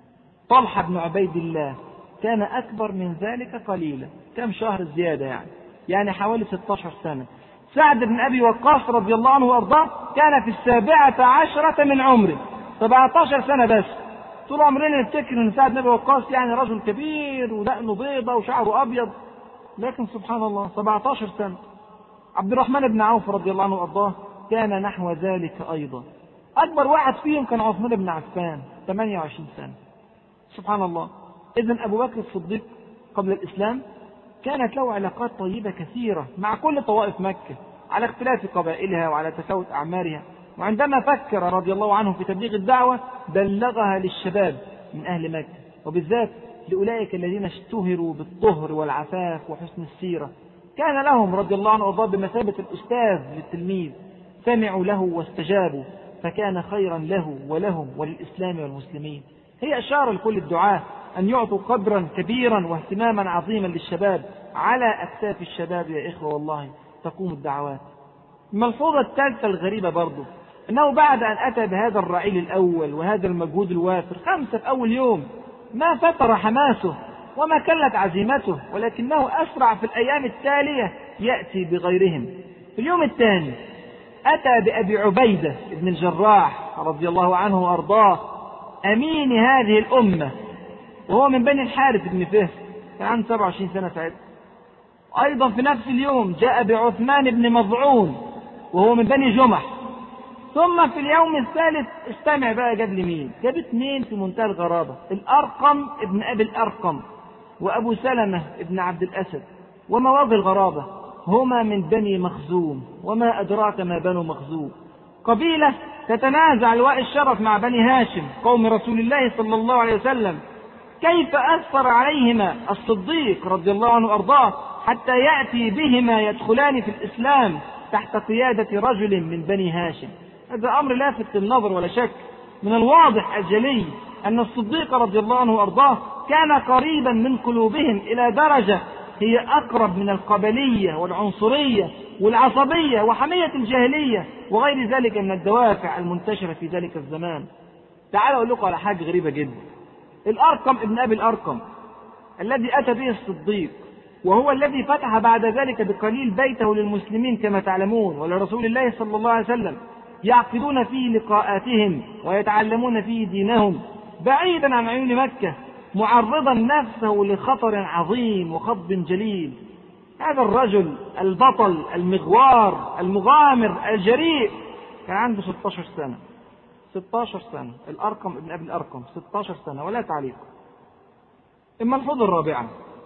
طلحة بن عبيد الله كان أكبر من ذلك قليلا، كم شهر زيادة يعني يعني حوالي ستة عشر سنة. سعد بن أبي وقاص رضي الله عنه وأرضاه كان في السابعة عشرة من عمره، سبعة عشر سنة بس. طول عمرنا نفتكر أن سعد بن أبي وقاص يعني رجل كبير ودقنه بيضة وشعره أبيض، لكن سبحان الله سبعة عشر سنة. عبد الرحمن بن عوف رضي الله عنه وأرضاه كان نحو ذلك أيضا. أكبر واحد فيهم كان عثمان بن عفان، ثمانية وعشرين سنة. سبحان الله. إذن أبو بكر الصديق قبل الإسلام كانت له علاقات طيبة كثيرة مع كل طوائف مكة على اختلاف قبائلها وعلى تفاوت أعمارها، وعندما فكر رضي الله عنه في تبليغ الدعوة بلغها للشباب من أهل مكة، وبالذات لأولئك الذين اشتهروا بالطهر والعفاف وحسن السيرة. كان لهم رضي الله عنه وأرضاه بمثابة الأستاذ للتلميذ، سمعوا له واستجابوا، فكان خيرا له ولهم وللإسلام والمسلمين. هي أشار لكل الدعاة أن يعطوا قدرا كبيرا واهتماما عظيما للشباب، على أكتاف الشباب يا إخوة والله تقوم الدعوات. الملحوظة الثالثة الغريبة برضو أنه بعد أن أتى بهذا الرعيل الأول وهذا المجهود الوافر، خمسة في أول يوم، ما فتر حماسه وما كلت عزيمته، ولكنه أسرع في الأيام التالية يأتي بغيرهم. في اليوم الثاني أتى بأبي عبيدة بن الجراح رضي الله عنه وأرضاه، أمين هذه الأمة، وهو من بني الحارث بن فهر، كان عنده سبعة وعشرين سنة ساعتها. أيضا في نفس اليوم جاء بعثمان بن مظعون وهو من بني جمح. ثم في اليوم الثالث استمع بقى جاب لي مين؟ جاب اثنين في منتهى الغرابة، الأرقم ابن أبي الأرقم وأبو سلمة ابن عبد الأسد. وما وجه الغرابة؟ هما من بني مخزوم، وما أدراك ما بنو مخزوم، قبيلة تتنازع لواء الشرف مع بني هاشم قوم رسول الله صلى الله عليه وسلم. كيف أثر عليهما الصديق رضي الله عنه وأرضاه حتى يأتي بهما يدخلان في الإسلام تحت قيادة رجل من بني هاشم؟ هذا أمر لافت للنظر ولا شك. من الواضح الجلي أن الصديق رضي الله عنه وأرضاه كان قريبا من قلوبهم إلى درجة هي أقرب من القبلية والعنصرية والعصبية وحمية الجاهلية وغير ذلك من الدوافع المنتشرة في ذلك الزمان. تعالوا أقول لكم على حاجة غريبة جدا. الأرقم ابن أبي الأرقم الذي أتى به الصديق، وهو الذي فتح بعد ذلك بقليل بيته للمسلمين كما تعلمون ولرسول الله صلى الله عليه وسلم، يعقدون فيه لقاءاتهم ويتعلمون فيه دينهم بعيدا عن عيون مكة، معرضا نفسه لخطر عظيم وخطب جليل. هذا الرجل البطل المغوار المغامر الجريء كان عنده ستة عشر سنة. ستة عشر سنة الأرقم ابن أبي الأرقم، ستة عشر سنة ولا تعليق. الملحوظة الرابعة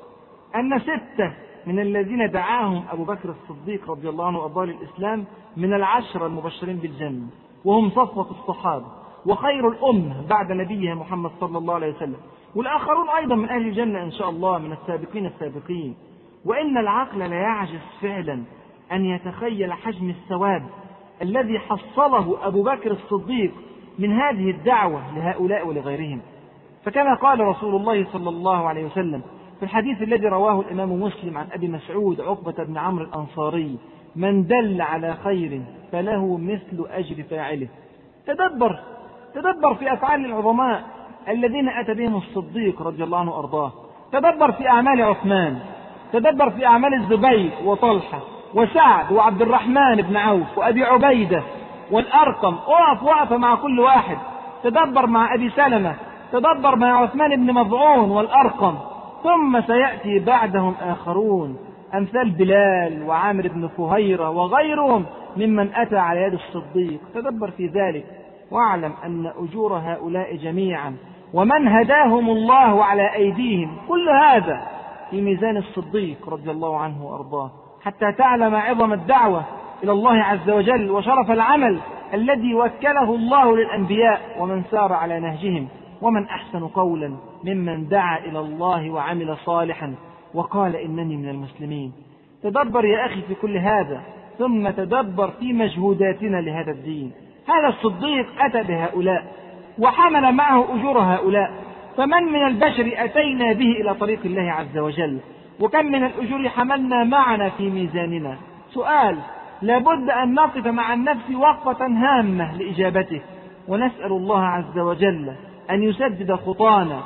أن ستة من الذين دعاهم أبو بكر الصديق رضي الله عنه وأرضاه للإسلام من العشرة المبشرين بالجنة، وهم صفوة الصحابة، وخير الأمة بعد نبيها محمد صلى الله عليه وسلم، والآخرون أيضا من أهل الجنة إن شاء الله من السابقين السابقين. وإن العقل لا يعجز فعلا أن يتخيل حجم الثواب الذي حصله أبو بكر الصديق من هذه الدعوة لهؤلاء ولغيرهم. فكما قال رسول الله صلى الله عليه وسلم في الحديث الذي رواه الإمام مسلم عن أبي مسعود عقبة بن عمرو الأنصاري: من دل على خير فله مثل أجر فاعله. تدبر تدبر في أفعال العظماء الذين أتى بهم الصديق رضي الله عنه وأرضاه. تدبر في أعمال عثمان، تدبر في أعمال الزبير وطلحة وسعد وعبد الرحمن بن عوف وأبي عبيدة والأرقم. أقف وقف مع كل واحد. تدبر مع أبي سلمة، تدبر مع عثمان بن مظعون والأرقم، ثم سيأتي بعدهم آخرون أمثال بلال وعامر بن فهيرة وغيرهم ممن أتى على يد الصديق. تدبر في ذلك واعلم أن أجور هؤلاء جميعا ومن هداهم الله على أيديهم كل هذا في ميزان الصديق رضي الله عنه وأرضاه، حتى تعلم عظم الدعوة إلى الله عز وجل وشرف العمل الذي وكله الله للأنبياء ومن سار على نهجهم. ومن أحسن قولا ممن دعا إلى الله وعمل صالحا وقال إنني من المسلمين. تدبر يا أخي في كل هذا، ثم تدبر في مجهوداتنا لهذا الدين. هذا الصديق أتى بهؤلاء وحمل معه أجور هؤلاء، فمن من البشر أتينا به إلى طريق الله عز وجل؟ وكم من الأجور حملنا معنا في ميزاننا؟ سؤال لابد أن نقف مع النفس وقفة هامة لإجابته، ونسأل الله عز وجل أن يسدد خطانا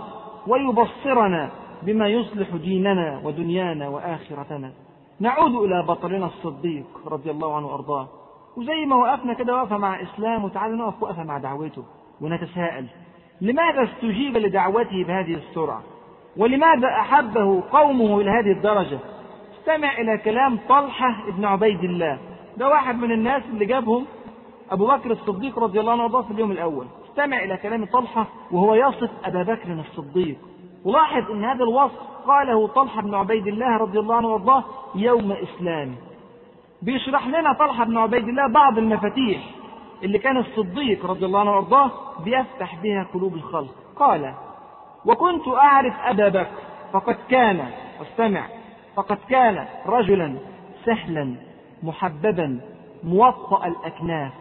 ويبصرنا بما يصلح ديننا ودنيانا وآخرتنا. نعود إلى بطلنا الصديق رضي الله عنه وأرضاه، وزي ما وقفنا كده وقفة مع إسلام، وتعالى نقف وقفة مع دعوته ونتساءل: لماذا استجيب لدعوته بهذه السرعة؟ ولماذا أحبه قومه إلى هذه الدرجة؟ استمع إلى كلام طلحة بن عبيد الله، ده واحد من الناس اللي جابهم أبو بكر الصديق رضي الله عنه وأرضاه في اليوم الأول. استمع إلى كلام طلحة وهو يصف أبا بكر الصديق، ولاحظ أن هذا الوصف قاله طلحة بن عبيد الله رضي الله عنه وأرضاه يوم إسلامه. بيشرح لنا طلحة بن عبيد الله بعض المفاتيح اللي كان الصديق رضي الله عنه وأرضاه بيفتح بها قلوب الخلق. قال: وكنت أعرف أبا بكر فقد كان، واستمع، فقد كان رجلا سهلا محببا موطأ الأكناف،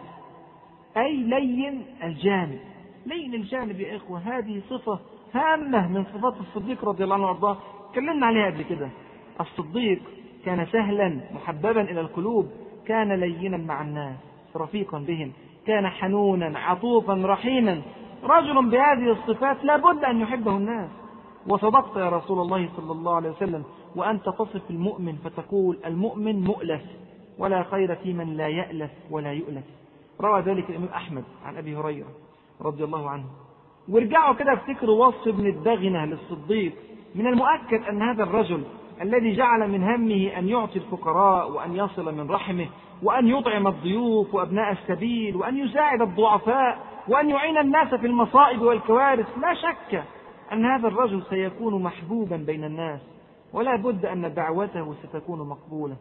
أي لين الجانب. لين الجانب يا إخوة، هذه صفة هامة من صفات الصديق رضي الله عنه وأرضاه، تكلمنا عليها قبل كده. الصديق كان سهلا محببا إلى القلوب، كان لينا مع الناس رفيقا بهم، كان حنونا عطوفا رحيما. رجل بهذه الصفات لا بد أن يحبه الناس. وصدقت يا رسول الله صلى الله عليه وسلم وأنت تصف المؤمن فتقول: المؤمن مؤلف ولا خير في من لا يألف ولا يؤلف. روى ذلك الإمام أحمد عن أبي هريرة رضي الله عنه. وارجعوا كده افتكروا وصف ابن الدغنة للصديق. من المؤكد أن هذا الرجل الذي جعل من همه أن يعطي الفقراء وأن يصل من رحمه وأن يطعم الضيوف وأبناء السبيل وأن يساعد الضعفاء وأن يعين الناس في المصائب والكوارث، لا شك أن هذا الرجل سيكون محبوبا بين الناس، ولا بد أن دعوته ستكون مقبولة.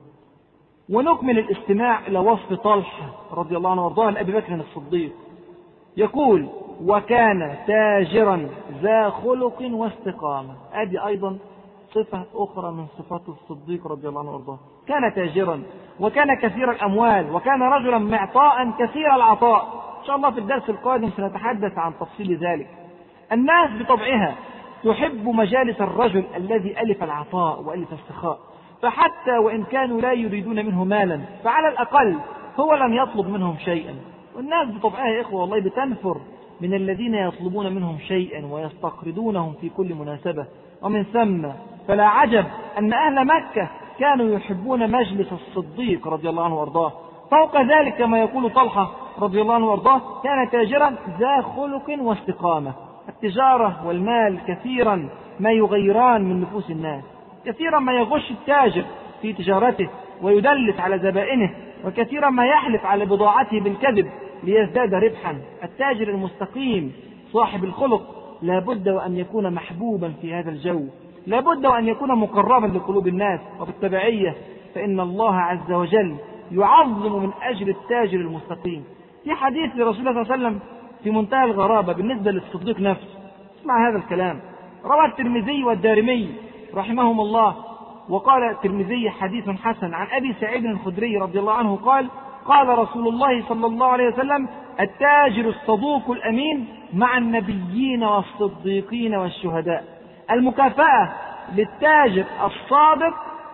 ونكمل الاستماع إلى وصف طلحة رضي الله عنه وارضاه لأبي بكر الصديق. يقول: وكان تاجرا ذا خلق واستقامة. أدي أيضا صفة أخرى من صفات الصديق رضي الله عنه وارضاه. كان تاجرا وكان كثير الأموال وكان رجلا معطاء كثير العطاء. إن شاء الله في الدرس القادم سنتحدث عن تفصيل ذلك. الناس بطبعها تحب مجالس الرجل الذي ألف العطاء وألف السخاء، فحتى وإن كانوا لا يريدون منه مالا فعلى الأقل هو لم يطلب منهم شيئا. والناس بطبعها يا إخوة والله بتنفر من الذين يطلبون منهم شيئا ويستقرضونهم في كل مناسبة. ومن ثم فلا عجب أن أهل مكة كانوا يحبون مجلس الصديق رضي الله عنه وارضاه. فوق ذلك كما يقول طلحة رضي الله عنه وارضاه: كان تاجرا ذا خلق واستقامة. التجارة والمال كثيرا ما يغيران من نفوس الناس، كثيرا ما يغش التاجر في تجارته ويدلس على زبائنه، وكثيرا ما يحلف على بضاعته بالكذب ليزداد ربحا. التاجر المستقيم صاحب الخلق لا بد وأن يكون محبوبا في هذا الجو، لا بد وأن يكون مقربا لقلوب الناس. وبالتبعية فإن الله عز وجل يعظم من أجل التاجر المستقيم. في حديث لرسول الله صلى الله عليه وسلم في منتهى الغرابة بالنسبة للصديق نفسه. اسمع هذا الكلام، روى الترمذي والدارمي رحمهم الله، وقال الترمذي حديث حسن عن أبي سعيد الخدري رضي الله عنه قال: قال رسول الله صلى الله عليه وسلم: التاجر الصدوق الأمين مع النبيين والصديقين والشهداء. المكافأة للتاجر الصادق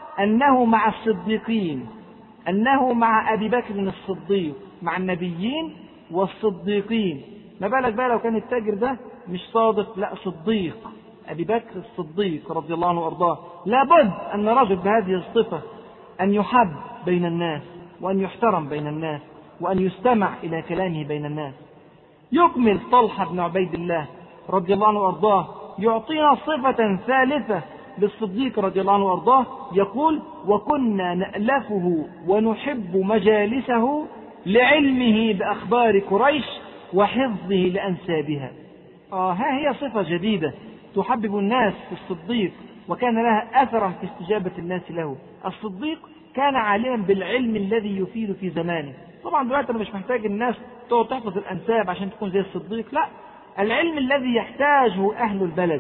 أنه مع الصديقين، أنه مع أبي بكر الصديق مع النبيين والصديقين. ما بالك بقى لو كان التاجر ده مش صادق، لا صديق، أبي بكر الصديق رضي الله عنه وأرضاه. لابد أن رجل بهذه الصفة أن يحب بين الناس، وأن يحترم بين الناس، وأن يستمع إلى كلامه بين الناس. يكمل طلحة بن عبيد الله رضي الله عنه وأرضاه، يعطينا صفة ثالثة للصديق رضي الله عنه وأرضاه، يقول: وكنا نألفه ونحب مجالسه لعلمه بأخبار قريش وحفظه لأنسابها. آه ها هي صفة جديدة تحبب الناس في الصديق، وكان لها أثرا في استجابة الناس له. الصديق كان عالما بالعلم الذي يفيد في زمانه. طبعا دلوقتي أنا مش محتاج الناس تقعد تحفظ الأنساب عشان تكون زي الصديق، لا، العلم الذي يحتاجه أهل البلد.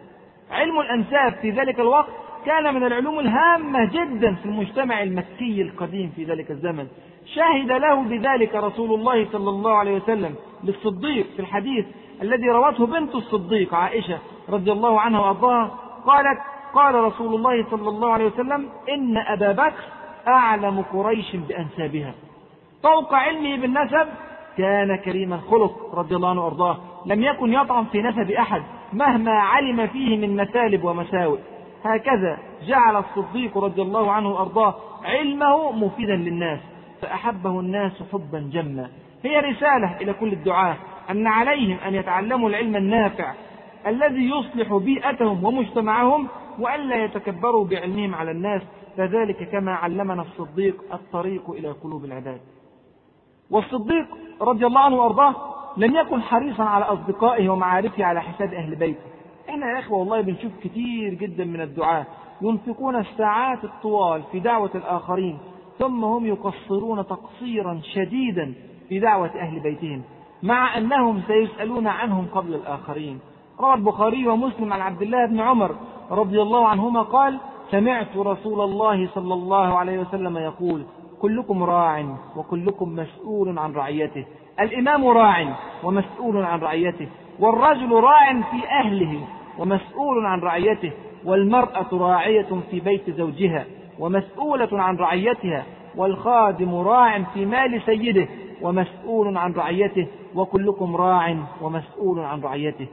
علم الأنساب في ذلك الوقت كان من العلوم الهامة جدا في المجتمع المكي القديم في ذلك الزمن. شهد له بذلك رسول الله صلى الله عليه وسلم للصديق في الحديث الذي روته بنت الصديق عائشة رضي الله عنها وأرضاها، قالت: قال رسول الله صلى الله عليه وسلم: إن أبا بكر أعلم قريش بأنسابها. فوق علمه بالنسب كان كريم الخلق رضي الله عنه وأرضاه، لم يكن يطعن في نسب أحد مهما علم فيه من مثالب ومساوئ. هكذا جعل الصديق رضي الله عنه وأرضاه علمه مفيدا للناس، فأحبه الناس حبا جما. هي رسالة إلى كل الدعاة أن عليهم أن يتعلموا العلم النافع الذي يصلح بيئتهم ومجتمعهم، وألا يتكبروا بعلمهم على الناس، فذلك كما علمنا الصديق الطريق إلى قلوب العباد. والصديق رضي الله عنه وأرضاه لم يكن حريصا على أصدقائه ومعارفه على حساب أهل بيته. احنا يا إخوة والله بنشوف كتير جدا من الدعاة ينفقون الساعات الطوال في دعوة الآخرين، ثم هم يقصرون تقصيرا شديدا في دعوة أهل بيتهم، مع أنهم سيسألون عنهم قبل الآخرين. روى البخاري ومسلم عن عبد الله بن عمر رضي الله عنهما قال: سمعت رسول الله صلى الله عليه وسلم يقول: كلكم راع وكلكم مسؤول عن رعيته. الإمام راع ومسؤول عن رعيته، والرجل راع في أهله ومسؤول عن رعيته، والمرأة راعية في بيت زوجها ومسؤولة عن رعيتها، والخادم راع في مال سيده ومسؤول عن رعيته، وكلكم راع ومسؤول عن رعيته.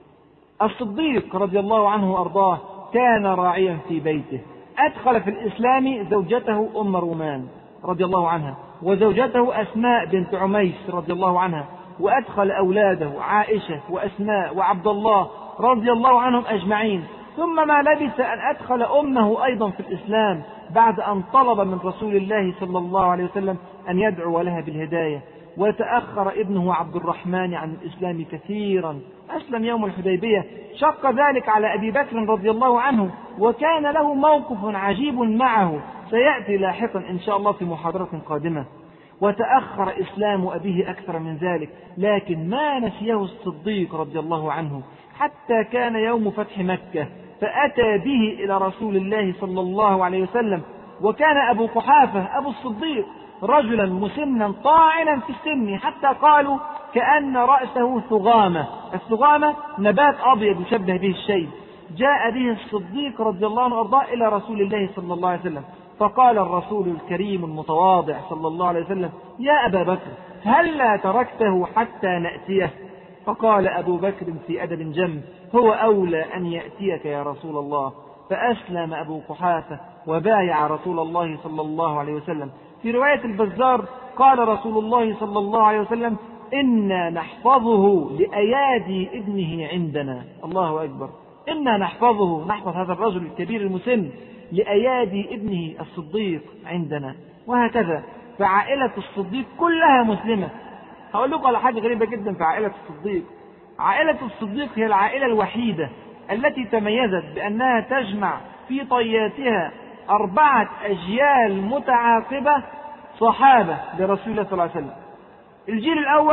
الصديق رضي الله عنه وأرضاه كان راعيا في بيته. أدخل في الإسلام زوجته أم رومان رضي الله عنها، وزوجته أسماء بنت عميس رضي الله عنها، وأدخل أولاده عائشة وأسماء وعبد الله رضي الله عنهم أجمعين. ثم ما لبث أن أدخل أمه أيضا في الإسلام بعد أن طلب من رسول الله صلى الله عليه وسلم أن يدعو لها بالهداية. وتأخر ابنه عبد الرحمن عن الإسلام كثيرا، أسلم يوم الحديبية. شق ذلك على أبي بكر رضي الله عنه، وكان له موقف عجيب معه سيأتي لاحقا إن شاء الله في محاضرة قادمة. وتأخر إسلام أبيه أكثر من ذلك، لكن ما نسيه الصديق رضي الله عنه حتى كان يوم فتح مكة، فأتى به إلى رسول الله صلى الله عليه وسلم. وكان أبو قحافة أبو الصديق رجلا مسنا طاعنا في السن، حتى قالوا كأن رأسه ثغامة. الثغامة نبات أبيض يشبه به الشيء. جاء به الصديق رضي الله عنه وأرضاه إلى رسول الله صلى الله عليه وسلم، فقال الرسول الكريم المتواضع صلى الله عليه وسلم: يا أبا بكر، هلا تركته حتى نأتيه؟ فقال أبو بكر في أدب جم: هو أولى أن يأتيك يا رسول الله. فأسلم أبو قحافة وبايع رسول الله صلى الله عليه وسلم. في رواية البزار قال رسول الله صلى الله عليه وسلم: إنا نحفظه لأيادي ابنه عندنا. الله أكبر. إنا نحفظه، نحفظ هذا الرجل الكبير المسن لأيادي ابنه الصديق عندنا. وهكذا فعائلة الصديق كلها مسلمة. هقول لكم على حاجة غريبة جدا في عائلة الصديق. عائلة الصديق هي العائلة الوحيدة التي تميزت بأنها تجمع في طياتها أربعة أجيال متعاقبة صحابة لرسول الله صلى الله عليه وسلم. الجيل الأول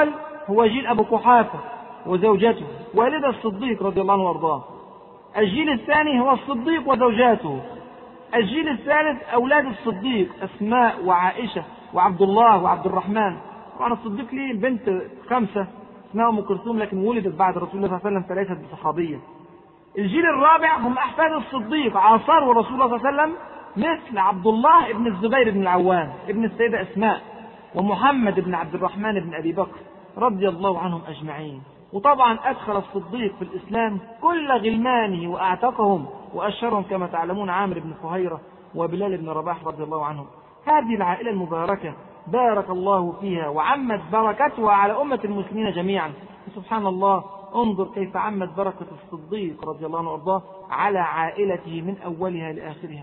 هو جيل أبو قحافة وزوجته والدة الصديق رضي الله عنه وارضاه. الجيل الثاني هو الصديق وزوجاته. الجيل الثالث أولاد الصديق أسماء وعائشة وعبد الله وعبد الرحمن. طبعا الصديق ليه البنت خمسة اسمها أم كلثوم، لكن ولدت بعد رسول الله صلى الله عليه وسلم فليست بصحابية. الجيل الرابع هم أحفاد الصديق عاصروا رسول الله صلى الله عليه وسلم، مثل عبد الله ابن الزبير بن العوام ابن السيدة أسماء، ومحمد بن عبد الرحمن بن أبي بكر رضي الله عنهم أجمعين. وطبعا أدخل الصديق في الإسلام كل غلمانه وأعتقهم، وأشهرهم كما تعلمون عامر بن فهيرة وبلال بن رباح رضي الله عنهم. هذه العائلة المباركة بارك الله فيها وعمت بركتها على أمة المسلمين جميعا. سبحان الله، انظر كيف عمت بركة الصديق رضي الله عنه وارضاه على عائلته من أولها لآخرها.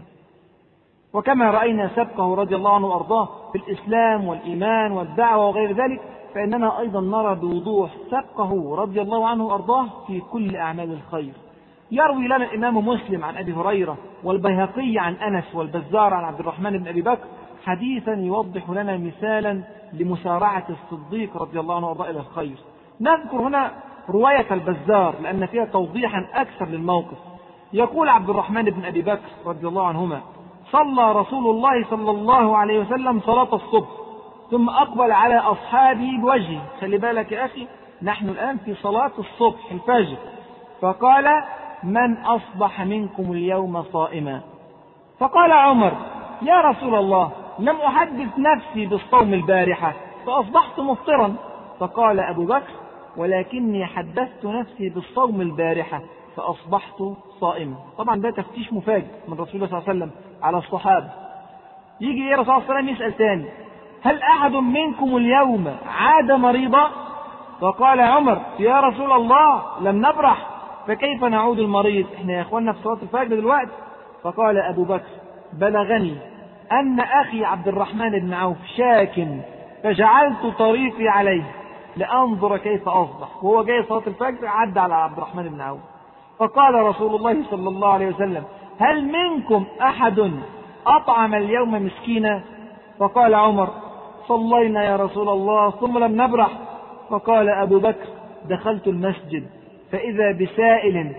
وكما رأينا سبقه رضي الله عنه وارضاه في الإسلام والإيمان والدعوة وغير ذلك، فإننا أيضا نرى بوضوح سبقه رضي الله عنه وارضاه في كل أعمال الخير. يروي لنا الإمام مسلم عن أبي هريرة والبيهقي عن أنس والبزار عن عبد الرحمن بن أبي بكر حديثا يوضح لنا مثالا لمسارعة الصديق رضي الله عنه وارضاه إلى الخير. نذكر هنا رواية البزار لأن فيها توضيحا أكثر للموقف. يقول عبد الرحمن بن أبي بكر رضي الله عنهما: صلى رسول الله صلى الله عليه وسلم صلاة الصبح ثم أقبل على أصحابه بوجهه. خلي بالك يا أخي، نحن الآن في صلاة الصبح الفجر. فقال: من أصبح منكم اليوم صائما؟ فقال عمر: يا رسول الله، لم أحدث نفسي بالصوم البارحة فأصبحت مفطرا. فقال أبو بكر: ولكني حدثت نفسي بالصوم البارحة فأصبحت صائما. طبعا ده تفتيش مفاجئ من رسول الله صلى الله عليه وسلم على الصحابة. يجي يا رسول الله صلى الله عليه وسلم يسأل تاني: هل أحد منكم اليوم عاد مريضا؟ فقال عمر: يا رسول الله، لم نبرح فكيف نعود المريض؟ احنا يا اخوانا في صلاة الفجر دلوقتي. فقال أبو بكر: بلغني أن أخي عبد الرحمن بن عوف شاك فجعلت طريقي عليه لأنظر كيف أصبح. وهو جاي صلاة الفجر عدى على عبد الرحمن بن عوف. فقال رسول الله صلى الله عليه وسلم: هل منكم أحد أطعم اليوم مسكينا؟ فقال عمر: صلينا يا رسول الله ثم لم نبرح. فقال أبو بكر: دخلت المسجد فإذا بسائل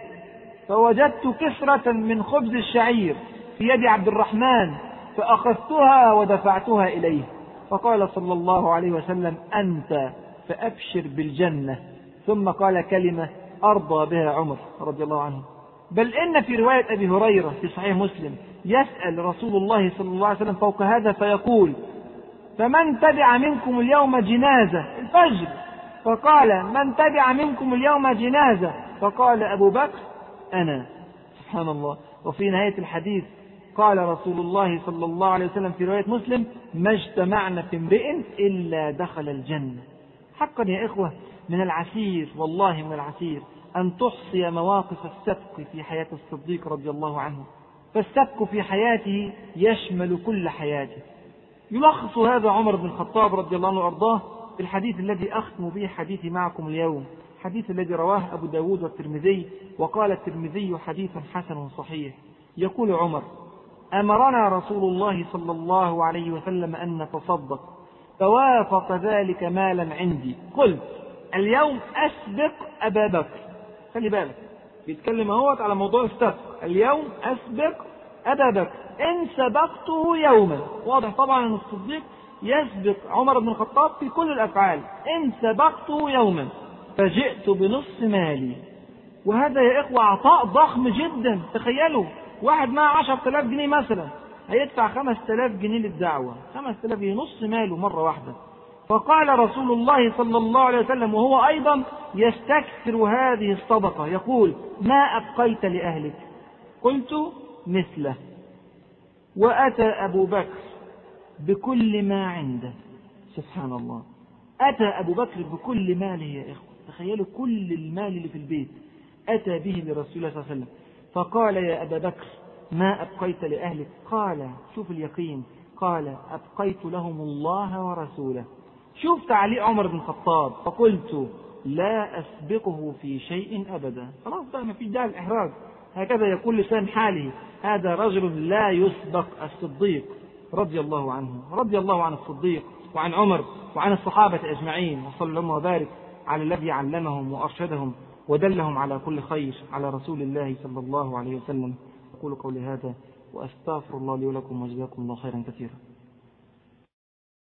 فوجدت كسرة من خبز الشعير في يد عبد الرحمن فأخذتها ودفعتها إليه. فقال صلى الله عليه وسلم: أنت فأبشر بالجنة. ثم قال كلمة أرضى بها عمر رضي الله عنه. بل إن في رواية أبي هريرة في صحيح مسلم يسأل رسول الله صلى الله عليه وسلم فوق هذا فيقول: فمن تبع منكم اليوم جنازة الفجر؟ فقال: من تبع منكم اليوم جنازة؟ فقال أبو بكر: أنا. سبحان الله. وفي نهاية الحديث قال رسول الله صلى الله عليه وسلم في رواية مسلم: ما اجتمعنا في امرئ إلا دخل الجنة. حقا يا إخوة من العسير، والله من العسير أن تحصي مواقف السبق في حياة الصديق رضي الله عنه. فالسبق في حياته يشمل كل حياته. يلخص هذا عمر بن الخطاب رضي الله عنه وأرضاه في الحديث الذي أختم به حديثي معكم اليوم، حديث الذي رواه أبو داود والترمذي، وقال الترمذي حديث حسن صحيح. يقول عمر: أمرنا رسول الله صلى الله عليه وسلم أن نتصدق فوافق ذلك مالا عندي، قلت اليوم أسبق أبا بكر. خلي بالك بيتكلم اهوت على موضوع السبق. اليوم أسبق أبا بكر إن سبقته يوما. واضح طبعا أن الصديق يسبق عمر بن الخطاب في كل الأفعال. إن سبقته يوما فجئت بنصف مالي. وهذا يا إخوة عطاء ضخم جدا. تخيلوا واحد معه عشرة آلاف جنيه مثلا هيدفع خمسة آلاف جنيه للدعوة، خمسة آلاف جنيه نص ماله مرة واحدة. فقال رسول الله صلى الله عليه وسلم وهو أيضا يستكثر هذه الصدقة يقول: ما أبقيت لأهلك؟ قلت: مثله. وأتى أبو بكر بكل ما عنده. سبحان الله، أتى أبو بكر بكل ماله يا إخوة. تخيلوا كل المال اللي في البيت أتى به لرسول الله صلى الله عليه وسلم. فقال: يا أبا بكر ما أبقيت لأهلك؟ قال: شوف اليقين، قال: أبقيت لهم الله ورسوله. شوف تعليق عمر بن الخطاب: فقلت لا أسبقه في شيء أبدا. خلاص بقى ما في داعي الإحراج. هكذا يقول لسان حاله: هذا رجل لا يسبق الصديق رضي الله عنه. رضي الله عن الصديق وعن عمر وعن الصحابة أجمعين، وصلى الله وبارك على الذي علمهم وأرشدهم ودلهم على كل خير، على رسول الله صلى الله عليه وسلم. أقول قولي هذا وأستغفر الله لي ولكم وجزاكم الله خيرا كثيرا.